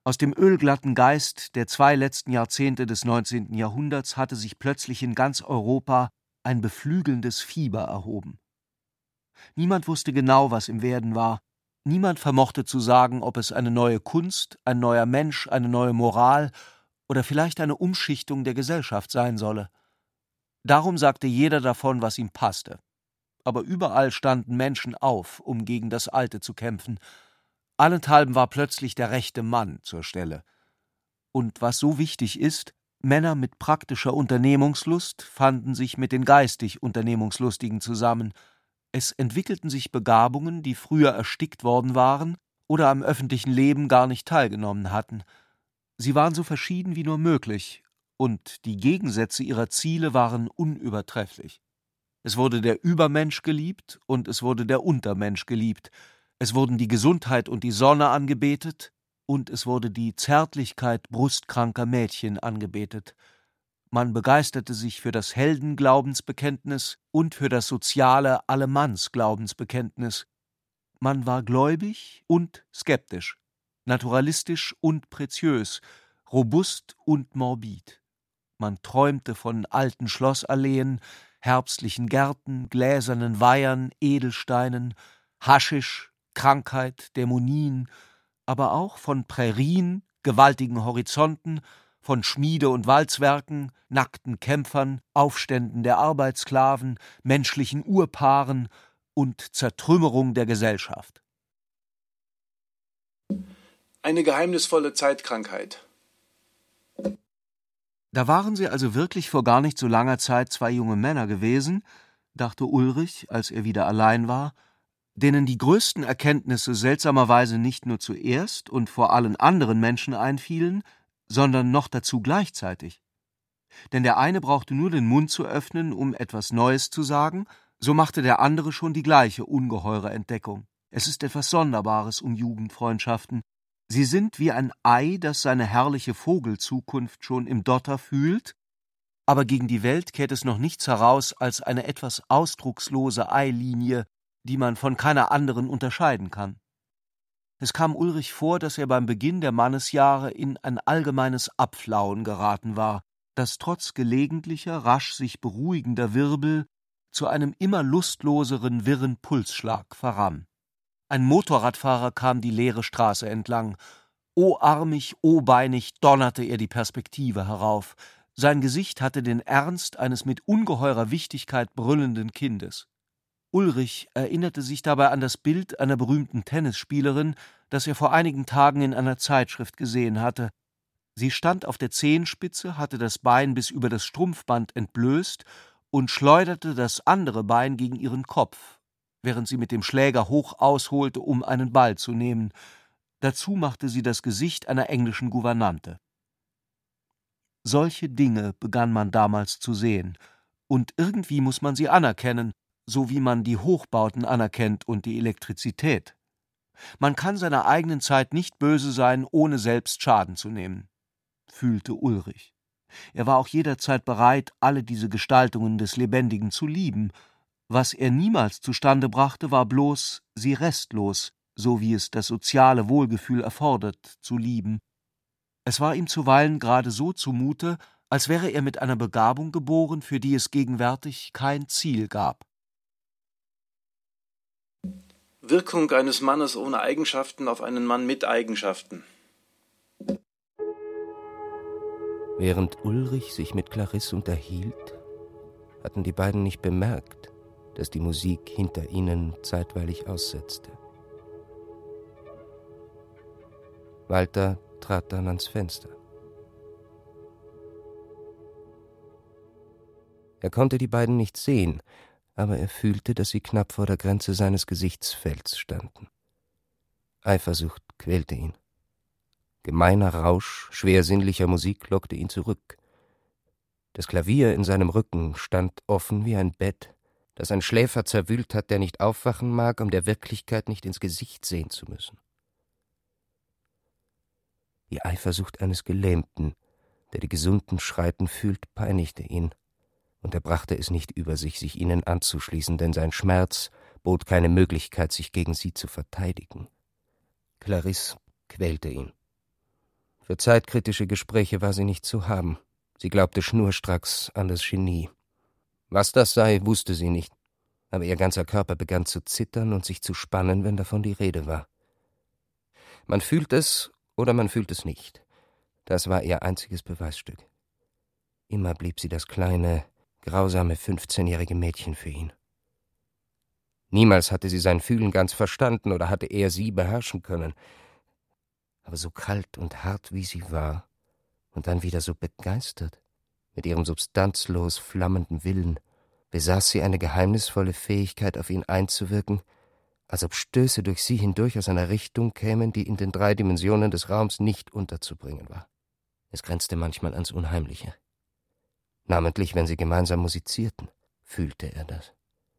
Aus dem ölglatten Geist der zwei letzten Jahrzehnte des neunzehnten Jahrhunderts hatte sich plötzlich in ganz Europa ein beflügelndes Fieber erhoben. Niemand wusste genau, was im Werden war. Niemand vermochte zu sagen, ob es eine neue Kunst, ein neuer Mensch, eine neue Moral oder vielleicht eine Umschichtung der Gesellschaft sein solle. Darum sagte jeder davon, was ihm passte. Aber überall standen Menschen auf, um gegen das Alte zu kämpfen. Allenthalben war plötzlich der rechte Mann zur Stelle. Und was so wichtig ist, Männer mit praktischer Unternehmungslust fanden sich mit den geistig Unternehmungslustigen zusammen. Es entwickelten sich Begabungen, die früher erstickt worden waren oder am öffentlichen Leben gar nicht teilgenommen hatten. Sie waren so verschieden wie nur möglich, und die Gegensätze ihrer Ziele waren unübertrefflich. Es wurde der Übermensch geliebt und es wurde der Untermensch geliebt. Es wurden die Gesundheit und die Sonne angebetet und es wurde die Zärtlichkeit brustkranker Mädchen angebetet. Man begeisterte sich für das Heldenglaubensbekenntnis und für das soziale Allemannsglaubensbekenntnis. Man war gläubig und skeptisch, naturalistisch und preziös, robust und morbid. Man träumte von alten Schlossalleen, herbstlichen Gärten, gläsernen Weihern, Edelsteinen, Haschisch, Krankheit, Dämonien, aber auch von Prärien, gewaltigen Horizonten, von Schmiede- und Walzwerken, nackten Kämpfern, Aufständen der Arbeitssklaven, menschlichen Urpaaren und Zertrümmerung der Gesellschaft. Eine geheimnisvolle Zeitkrankheit. Da waren sie also wirklich vor gar nicht so langer Zeit zwei junge Männer gewesen, dachte Ulrich, als er wieder allein war, denen die größten Erkenntnisse seltsamerweise nicht nur zuerst und vor allen anderen Menschen einfielen, sondern noch dazu gleichzeitig. Denn der eine brauchte nur den Mund zu öffnen, um etwas Neues zu sagen, so machte der andere schon die gleiche ungeheure Entdeckung. Es ist etwas Sonderbares um Jugendfreundschaften. Sie sind wie ein Ei, das seine herrliche Vogelzukunft schon im Dotter fühlt, aber gegen die Welt kehrt es noch nichts heraus als eine etwas ausdruckslose Eilinie, die man von keiner anderen unterscheiden kann. Es kam Ulrich vor, dass er beim Beginn der Mannesjahre in ein allgemeines Abflauen geraten war, das trotz gelegentlicher, rasch sich beruhigender Wirbel zu einem immer lustloseren, wirren Pulsschlag verrann. Ein Motorradfahrer kam die leere Straße entlang. O-armig, o-beinig donnerte er die Perspektive herauf. Sein Gesicht hatte den Ernst eines mit ungeheurer Wichtigkeit brüllenden Kindes. Ulrich erinnerte sich dabei an das Bild einer berühmten Tennisspielerin, das er vor einigen Tagen in einer Zeitschrift gesehen hatte. Sie stand auf der Zehenspitze, hatte das Bein bis über das Strumpfband entblößt und schleuderte das andere Bein gegen ihren Kopf, während sie mit dem Schläger hoch ausholte, um einen Ball zu nehmen. Dazu machte sie das Gesicht einer englischen Gouvernante. Solche Dinge begann man damals zu sehen, und irgendwie muss man sie anerkennen, so wie man die Hochbauten anerkennt und die Elektrizität. Man kann seiner eigenen Zeit nicht böse sein, ohne selbst Schaden zu nehmen, fühlte Ulrich. Er war auch jederzeit bereit, alle diese Gestaltungen des Lebendigen zu lieben. Was er niemals zustande brachte, war bloß, sie restlos, so wie es das soziale Wohlgefühl erfordert, zu lieben. Es war ihm zuweilen gerade so zumute, als wäre er mit einer Begabung geboren, für die es gegenwärtig kein Ziel gab. Wirkung eines Mannes ohne Eigenschaften auf einen Mann mit Eigenschaften. Während Ulrich sich mit Clarisse unterhielt, hatten die beiden nicht bemerkt, dass die Musik hinter ihnen zeitweilig aussetzte. Walter trat dann ans Fenster. Er konnte die beiden nicht sehen, aber er fühlte, dass sie knapp vor der Grenze seines Gesichtsfelds standen. Eifersucht quälte ihn. Gemeiner Rausch schwersinnlicher Musik lockte ihn zurück. Das Klavier in seinem Rücken stand offen wie ein Bett, das ein Schläfer zerwühlt hat, der nicht aufwachen mag, um der Wirklichkeit nicht ins Gesicht sehen zu müssen. Die Eifersucht eines Gelähmten, der die Gesunden schreiten fühlt, peinigte ihn, und er brachte es nicht über sich, sich ihnen anzuschließen, denn sein Schmerz bot keine Möglichkeit, sich gegen sie zu verteidigen. Clarisse quälte ihn. Für zeitkritische Gespräche war sie nicht zu haben. Sie glaubte schnurstracks an das Genie. Was das sei, wusste sie nicht, aber ihr ganzer Körper begann zu zittern und sich zu spannen, wenn davon die Rede war. Man fühlt es oder man fühlt es nicht. Das war ihr einziges Beweisstück. Immer blieb sie das kleine, grausame fünfzehnjährige Mädchen für ihn. Niemals hatte sie sein Fühlen ganz verstanden oder hatte er sie beherrschen können. Aber so kalt und hart wie sie war und dann wieder so begeistert, mit ihrem substanzlos flammenden Willen, besaß sie eine geheimnisvolle Fähigkeit, auf ihn einzuwirken, als ob Stöße durch sie hindurch aus einer Richtung kämen, die in den drei Dimensionen des Raums nicht unterzubringen war. Es grenzte manchmal ans Unheimliche. Namentlich, wenn sie gemeinsam musizierten, fühlte er das.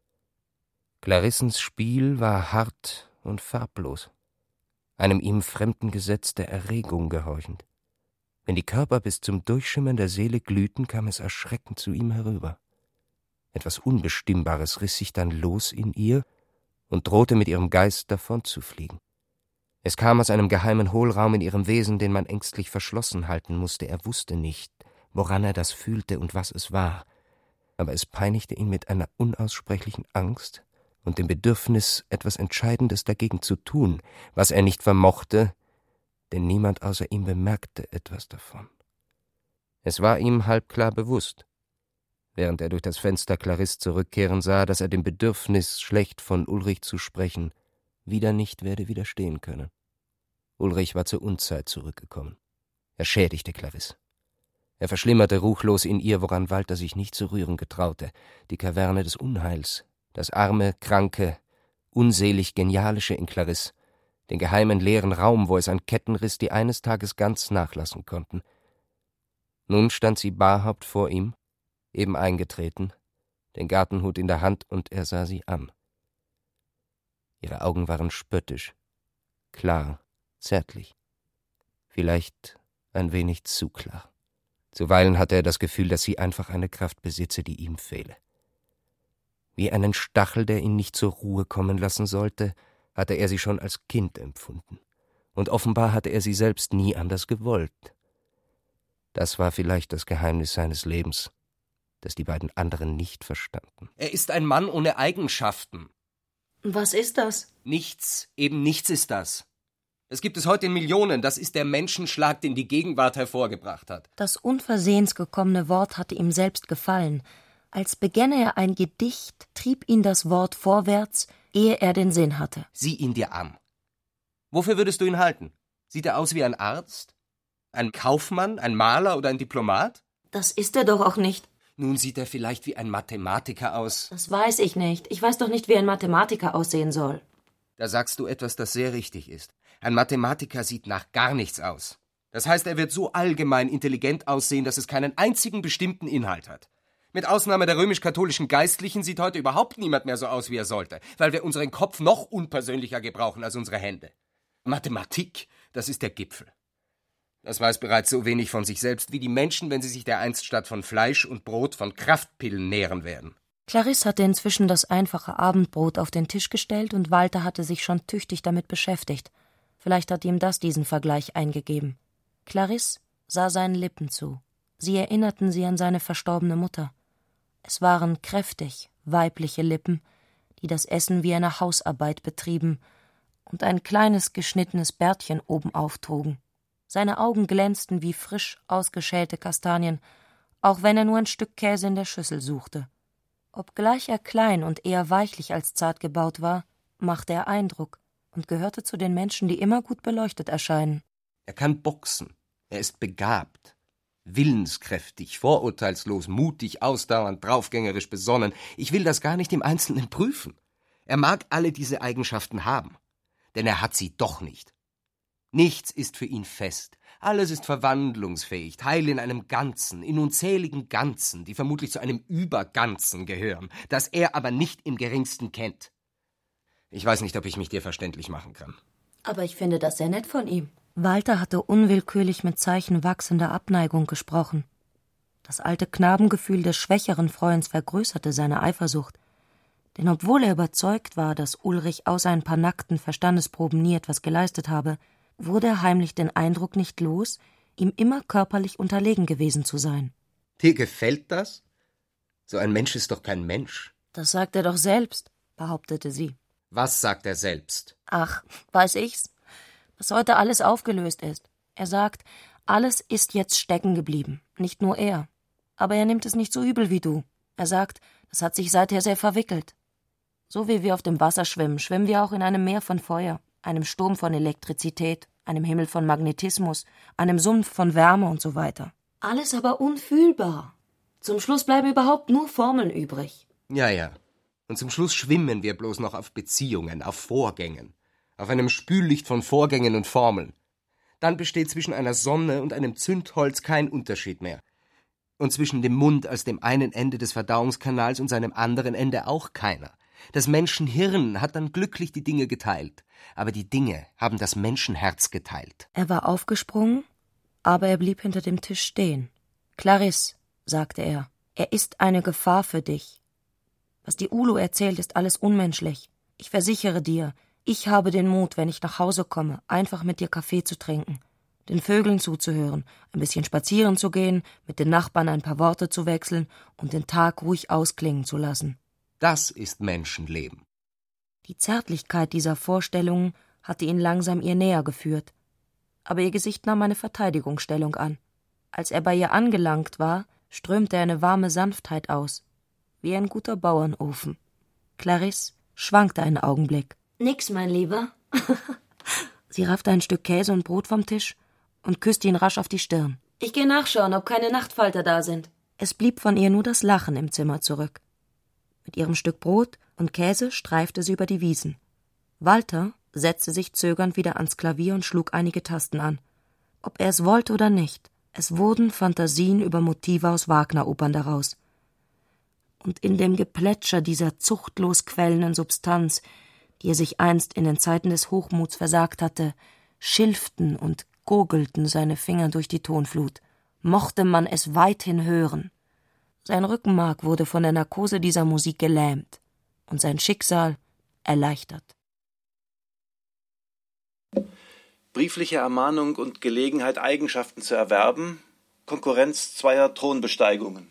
Clarissens Spiel war hart und farblos, einem ihm fremden Gesetz der Erregung gehorchend. Wenn die Körper bis zum Durchschimmern der Seele glühten, kam es erschreckend zu ihm herüber. Etwas Unbestimmbares riss sich dann los in ihr und drohte mit ihrem Geist davonzufliegen. Es kam aus einem geheimen Hohlraum in ihrem Wesen, den man ängstlich verschlossen halten musste. Er wusste nicht, woran er das fühlte und was es war, aber es peinigte ihn mit einer unaussprechlichen Angst und dem Bedürfnis, etwas Entscheidendes dagegen zu tun, was er nicht vermochte, denn niemand außer ihm bemerkte etwas davon. Es war ihm halb klar bewusst, während er durch das Fenster Clarisse zurückkehren sah, dass er dem Bedürfnis, schlecht von Ulrich zu sprechen, wieder nicht werde widerstehen können. Ulrich war zur Unzeit zurückgekommen. Er schädigte Clarisse. Er verschlimmerte ruchlos in ihr, woran Walter sich nicht zu rühren getraute, die Kaverne des Unheils, das arme, kranke, unselig Genialische in Clarisse, den geheimen leeren Raum, wo es an Ketten riss, die eines Tages ganz nachlassen konnten. Nun stand sie barhaupt vor ihm, eben eingetreten, den Gartenhut in der Hand, und er sah sie an. Ihre Augen waren spöttisch, klar, zärtlich, vielleicht ein wenig zu klar. Zuweilen hatte er das Gefühl, dass sie einfach eine Kraft besitze, die ihm fehle. Wie einen Stachel, der ihn nicht zur Ruhe kommen lassen sollte, hatte er sie schon als Kind empfunden. Und offenbar hatte er sie selbst nie anders gewollt. Das war vielleicht das Geheimnis seines Lebens, das die beiden anderen nicht verstanden. Er ist ein Mann ohne Eigenschaften. Was ist das? Nichts, eben nichts ist das. Es gibt es heute in Millionen, das ist der Menschenschlag, den die Gegenwart hervorgebracht hat. Das unversehens gekommene Wort hatte ihm selbst gefallen. Als begänne er ein Gedicht, trieb ihn das Wort vorwärts, ehe er den Sinn hatte. Sieh ihn dir an. Wofür würdest du ihn halten? Sieht er aus wie ein Arzt? Ein Kaufmann, ein Maler oder ein Diplomat? Das ist er doch auch nicht. Nun sieht er vielleicht wie ein Mathematiker aus. Das weiß ich nicht. Ich weiß doch nicht, wie ein Mathematiker aussehen soll. Da sagst du etwas, das sehr richtig ist. Ein Mathematiker sieht nach gar nichts aus. Das heißt, er wird so allgemein intelligent aussehen, dass es keinen einzigen bestimmten Inhalt hat. Mit Ausnahme der römisch-katholischen Geistlichen sieht heute überhaupt niemand mehr so aus, wie er sollte, weil wir unseren Kopf noch unpersönlicher gebrauchen als unsere Hände. Mathematik, das ist der Gipfel. Das weiß bereits so wenig von sich selbst wie die Menschen, wenn sie sich dereinst statt von Fleisch und Brot von Kraftpillen nähren werden. Clarisse hatte inzwischen das einfache Abendbrot auf den Tisch gestellt und Walter hatte sich schon tüchtig damit beschäftigt. Vielleicht hat ihm das diesen Vergleich eingegeben. Clarisse sah seinen Lippen zu. Sie erinnerten sie an seine verstorbene Mutter. Es waren kräftig, weibliche Lippen, die das Essen wie eine Hausarbeit betrieben und ein kleines geschnittenes Bärtchen obenauf trugen. Seine Augen glänzten wie frisch ausgeschälte Kastanien, auch wenn er nur ein Stück Käse in der Schüssel suchte. Obgleich er klein und eher weichlich als zart gebaut war, machte er Eindruck und gehörte zu den Menschen, die immer gut beleuchtet erscheinen. Er kann boxen, er ist begabt, willenskräftig, vorurteilslos, mutig, ausdauernd, draufgängerisch, besonnen. Ich will das gar nicht im Einzelnen prüfen. Er mag alle diese Eigenschaften haben, denn er hat sie doch nicht. Nichts ist für ihn fest, alles ist verwandlungsfähig, Teil in einem Ganzen, in unzähligen Ganzen, die vermutlich zu einem Überganzen gehören, das er aber nicht im geringsten kennt. Ich weiß nicht, ob ich mich dir verständlich machen kann. Aber ich finde das sehr nett von ihm. Walter hatte unwillkürlich mit Zeichen wachsender Abneigung gesprochen. Das alte Knabengefühl des schwächeren Freunds vergrößerte seine Eifersucht. Denn obwohl er überzeugt war, dass Ulrich außer ein paar nackten Verstandesproben nie etwas geleistet habe, wurde er heimlich den Eindruck nicht los, ihm immer körperlich unterlegen gewesen zu sein. Dir gefällt das? So ein Mensch ist doch kein Mensch. Das sagt er doch selbst, behauptete sie. Was sagt er selbst? Ach, weiß ich's. Was heute alles aufgelöst ist. Er sagt, alles ist jetzt stecken geblieben, nicht nur er. Aber er nimmt es nicht so übel wie du. Er sagt, das hat sich seither sehr verwickelt. So wie wir auf dem Wasser schwimmen, schwimmen wir auch in einem Meer von Feuer, einem Sturm von Elektrizität, einem Himmel von Magnetismus, einem Sumpf von Wärme und so weiter. Alles aber unfühlbar. Zum Schluss bleiben überhaupt nur Formeln übrig. Ja, ja. Und zum Schluss schwimmen wir bloß noch auf Beziehungen, auf Vorgängen, auf einem Spüllicht von Vorgängen und Formeln. Dann besteht zwischen einer Sonne und einem Zündholz kein Unterschied mehr. Und zwischen dem Mund als dem einen Ende des Verdauungskanals und seinem anderen Ende auch keiner. Das Menschenhirn hat dann glücklich die Dinge geteilt, aber die Dinge haben das Menschenherz geteilt. Er war aufgesprungen, aber er blieb hinter dem Tisch stehen. »Clarisse«, sagte er, »er ist eine Gefahr für dich. Was die Ulo erzählt, ist alles unmenschlich. Ich versichere dir, ich habe den Mut, wenn ich nach Hause komme, einfach mit dir Kaffee zu trinken, den Vögeln zuzuhören, ein bisschen spazieren zu gehen, mit den Nachbarn ein paar Worte zu wechseln und den Tag ruhig ausklingen zu lassen.« Das ist Menschenleben. Die Zärtlichkeit dieser Vorstellungen hatte ihn langsam ihr näher geführt. Aber ihr Gesicht nahm eine Verteidigungsstellung an. Als er bei ihr angelangt war, strömte eine warme Sanftheit aus, wie ein guter Bauernofen. Clarisse schwankte einen Augenblick. »Nix, mein Lieber.« Sie raffte ein Stück Käse und Brot vom Tisch und küsste ihn rasch auf die Stirn. »Ich geh nachschauen, ob keine Nachtfalter da sind.« Es blieb von ihr nur das Lachen im Zimmer zurück. Mit ihrem Stück Brot und Käse streifte sie über die Wiesen. Walter setzte sich zögernd wieder ans Klavier und schlug einige Tasten an. Ob er es wollte oder nicht, es wurden Fantasien über Motive aus Wagner-Opern daraus. Und in dem Geplätscher dieser zuchtlos quellenden Substanz, die er sich einst in den Zeiten des Hochmuts versagt hatte, schilften und gurgelten seine Finger durch die Tonflut. Mochte man es weithin hören. Sein Rückenmark wurde von der Narkose dieser Musik gelähmt und sein Schicksal erleichtert. Briefliche Ermahnung und Gelegenheit, Eigenschaften zu erwerben, Konkurrenz zweier Thronbesteigungen.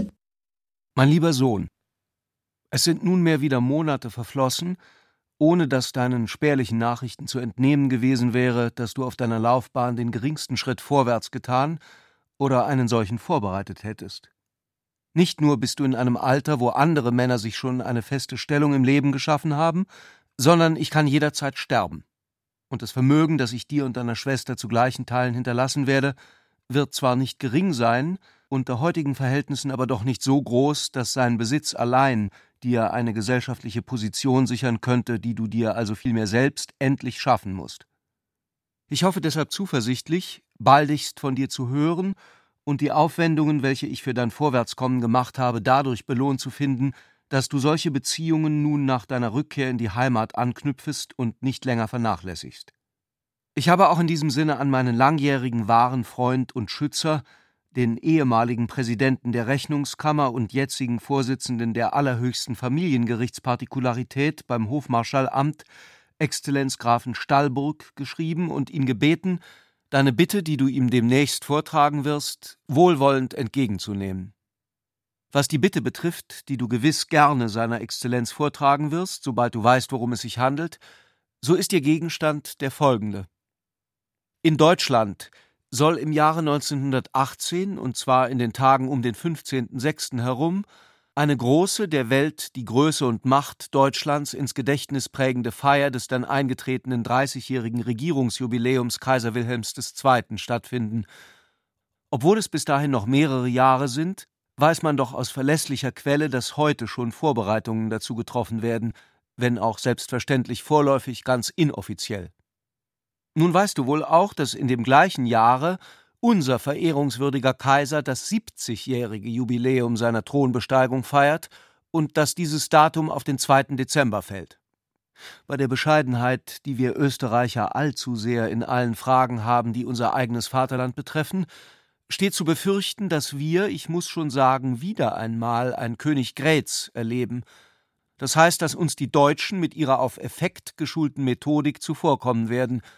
Mein lieber Sohn, es sind nunmehr wieder Monate verflossen, ohne dass deinen spärlichen Nachrichten zu entnehmen gewesen wäre, dass du auf deiner Laufbahn den geringsten Schritt vorwärts getan oder einen solchen vorbereitet hättest. Nicht nur bist du in einem Alter, wo andere Männer sich schon eine feste Stellung im Leben geschaffen haben, sondern ich kann jederzeit sterben. Und das Vermögen, das ich dir und deiner Schwester zu gleichen Teilen hinterlassen werde, wird zwar nicht gering sein, unter heutigen Verhältnissen aber doch nicht so groß, dass sein Besitz allein dir eine gesellschaftliche Position sichern könnte, die du dir also vielmehr selbst endlich schaffen musst. Ich hoffe deshalb zuversichtlich, baldigst von dir zu hören und die Aufwendungen, welche ich für dein Vorwärtskommen gemacht habe, dadurch belohnt zu finden, dass du solche Beziehungen nun nach deiner Rückkehr in die Heimat anknüpfest und nicht länger vernachlässigst. Ich habe auch in diesem Sinne an meinen langjährigen wahren Freund und Schützer, den ehemaligen Präsidenten der Rechnungskammer und jetzigen Vorsitzenden der allerhöchsten Familiengerichtspartikularität beim Hofmarschallamt, Exzellenz Grafen Stallburg, geschrieben und ihn gebeten, deine Bitte, die du ihm demnächst vortragen wirst, wohlwollend entgegenzunehmen. Was die Bitte betrifft, die du gewiss gerne seiner Exzellenz vortragen wirst, sobald du weißt, worum es sich handelt, so ist ihr Gegenstand der folgende. In Deutschland soll im Jahre neunzehnhundertachtzehn, und zwar in den Tagen um den fünfzehnten sechsten herum, eine große, der Welt die Größe und Macht Deutschlands ins Gedächtnis prägende Feier des dann eingetretenen dreißigjährigen Regierungsjubiläums Kaiser Wilhelms der Zweite stattfinden. Obwohl es bis dahin noch mehrere Jahre sind, weiß man doch aus verlässlicher Quelle, dass heute schon Vorbereitungen dazu getroffen werden, wenn auch selbstverständlich vorläufig ganz inoffiziell. Nun weißt du wohl auch, dass in dem gleichen Jahre unser verehrungswürdiger Kaiser das siebzigjährige Jubiläum seiner Thronbesteigung feiert und dass dieses Datum auf den zweiten Dezember fällt. Bei der Bescheidenheit, die wir Österreicher allzu sehr in allen Fragen haben, die unser eigenes Vaterland betreffen, steht zu befürchten, dass wir, ich muss schon sagen, wieder einmal ein König Grätz erleben. Das heißt, dass uns die Deutschen mit ihrer auf Effekt geschulten Methodik zuvorkommen werden,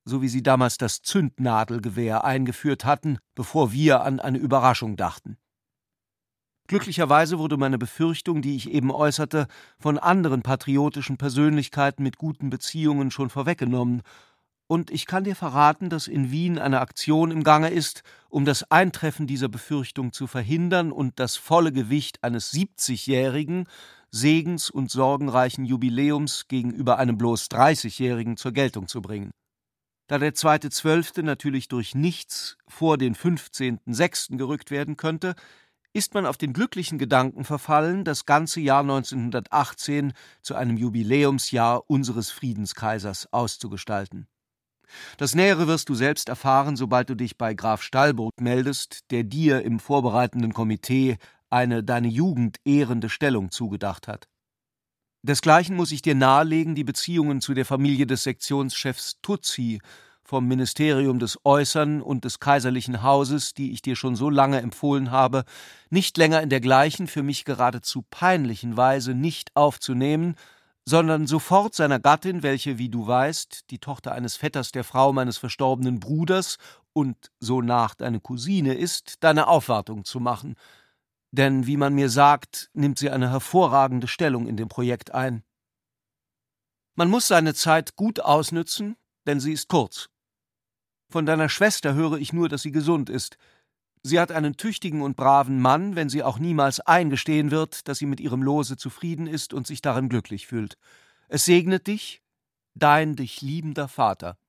so wie sie damals das Zündnadelgewehr eingeführt hatten, bevor wir an eine Überraschung dachten. Glücklicherweise wurde meine Befürchtung, die ich eben äußerte, von anderen patriotischen Persönlichkeiten mit guten Beziehungen schon vorweggenommen, und ich kann dir verraten, dass in Wien eine Aktion im Gange ist, um das Eintreffen dieser Befürchtung zu verhindern und das volle Gewicht eines siebzigjährigen, segens- und sorgenreichen Jubiläums gegenüber einem bloß dreißigjährigen zur Geltung zu bringen. Da der zweite Zwölfte natürlich durch nichts vor den fünfzehnten Sechsten gerückt werden könnte, ist man auf den glücklichen Gedanken verfallen, das ganze Jahr neunzehnhundertachtzehn zu einem Jubiläumsjahr unseres Friedenskaisers auszugestalten. Das Nähere wirst du selbst erfahren, sobald du dich bei Graf Stallburg meldest, der dir im vorbereitenden Komitee eine deine Jugend ehrende Stellung zugedacht hat. Desgleichen muss ich dir nahelegen, die Beziehungen zu der Familie des Sektionschefs Tuzzi vom Ministerium des Äußern und des kaiserlichen Hauses, die ich dir schon so lange empfohlen habe, nicht länger in der gleichen, für mich geradezu peinlichen Weise nicht aufzunehmen, sondern sofort seiner Gattin, welche, wie du weißt, die Tochter eines Vetters der Frau meines verstorbenen Bruders und sonach deine Cousine ist, deine Aufwartung zu machen. Denn, wie man mir sagt, nimmt sie eine hervorragende Stellung in dem Projekt ein. Man muss seine Zeit gut ausnützen, denn sie ist kurz. Von deiner Schwester höre ich nur, dass sie gesund ist. Sie hat einen tüchtigen und braven Mann, wenn sie auch niemals eingestehen wird, dass sie mit ihrem Lose zufrieden ist und sich darin glücklich fühlt. Es segnet dich, dein dich liebender Vater.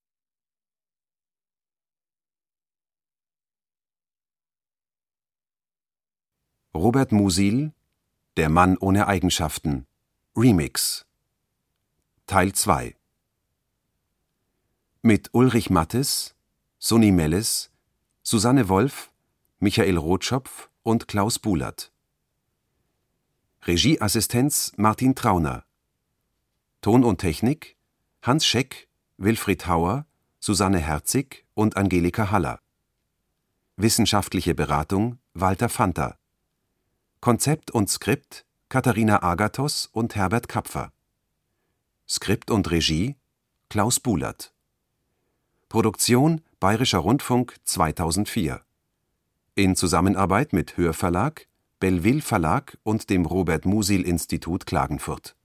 Robert Musil, Der Mann ohne Eigenschaften, Remix, Teil zwei. Mit Ulrich Mattes, Sunny Melles, Susanne Wolf, Michael Rotschopf und Klaus Bulat. Regieassistenz Martin Trauner. Ton und Technik Hans Scheck, Wilfried Hauer, Susanne Herzig und Angelika Haller. Wissenschaftliche Beratung Walter Fanta. Konzept und Skript Katharina Agathos und Herbert Kapfer. Skript und Regie Klaus Bulat. Produktion Bayerischer Rundfunk zweitausendvier. In Zusammenarbeit mit Hörverlag, Belleville Verlag und dem Robert Musil Institut Klagenfurt.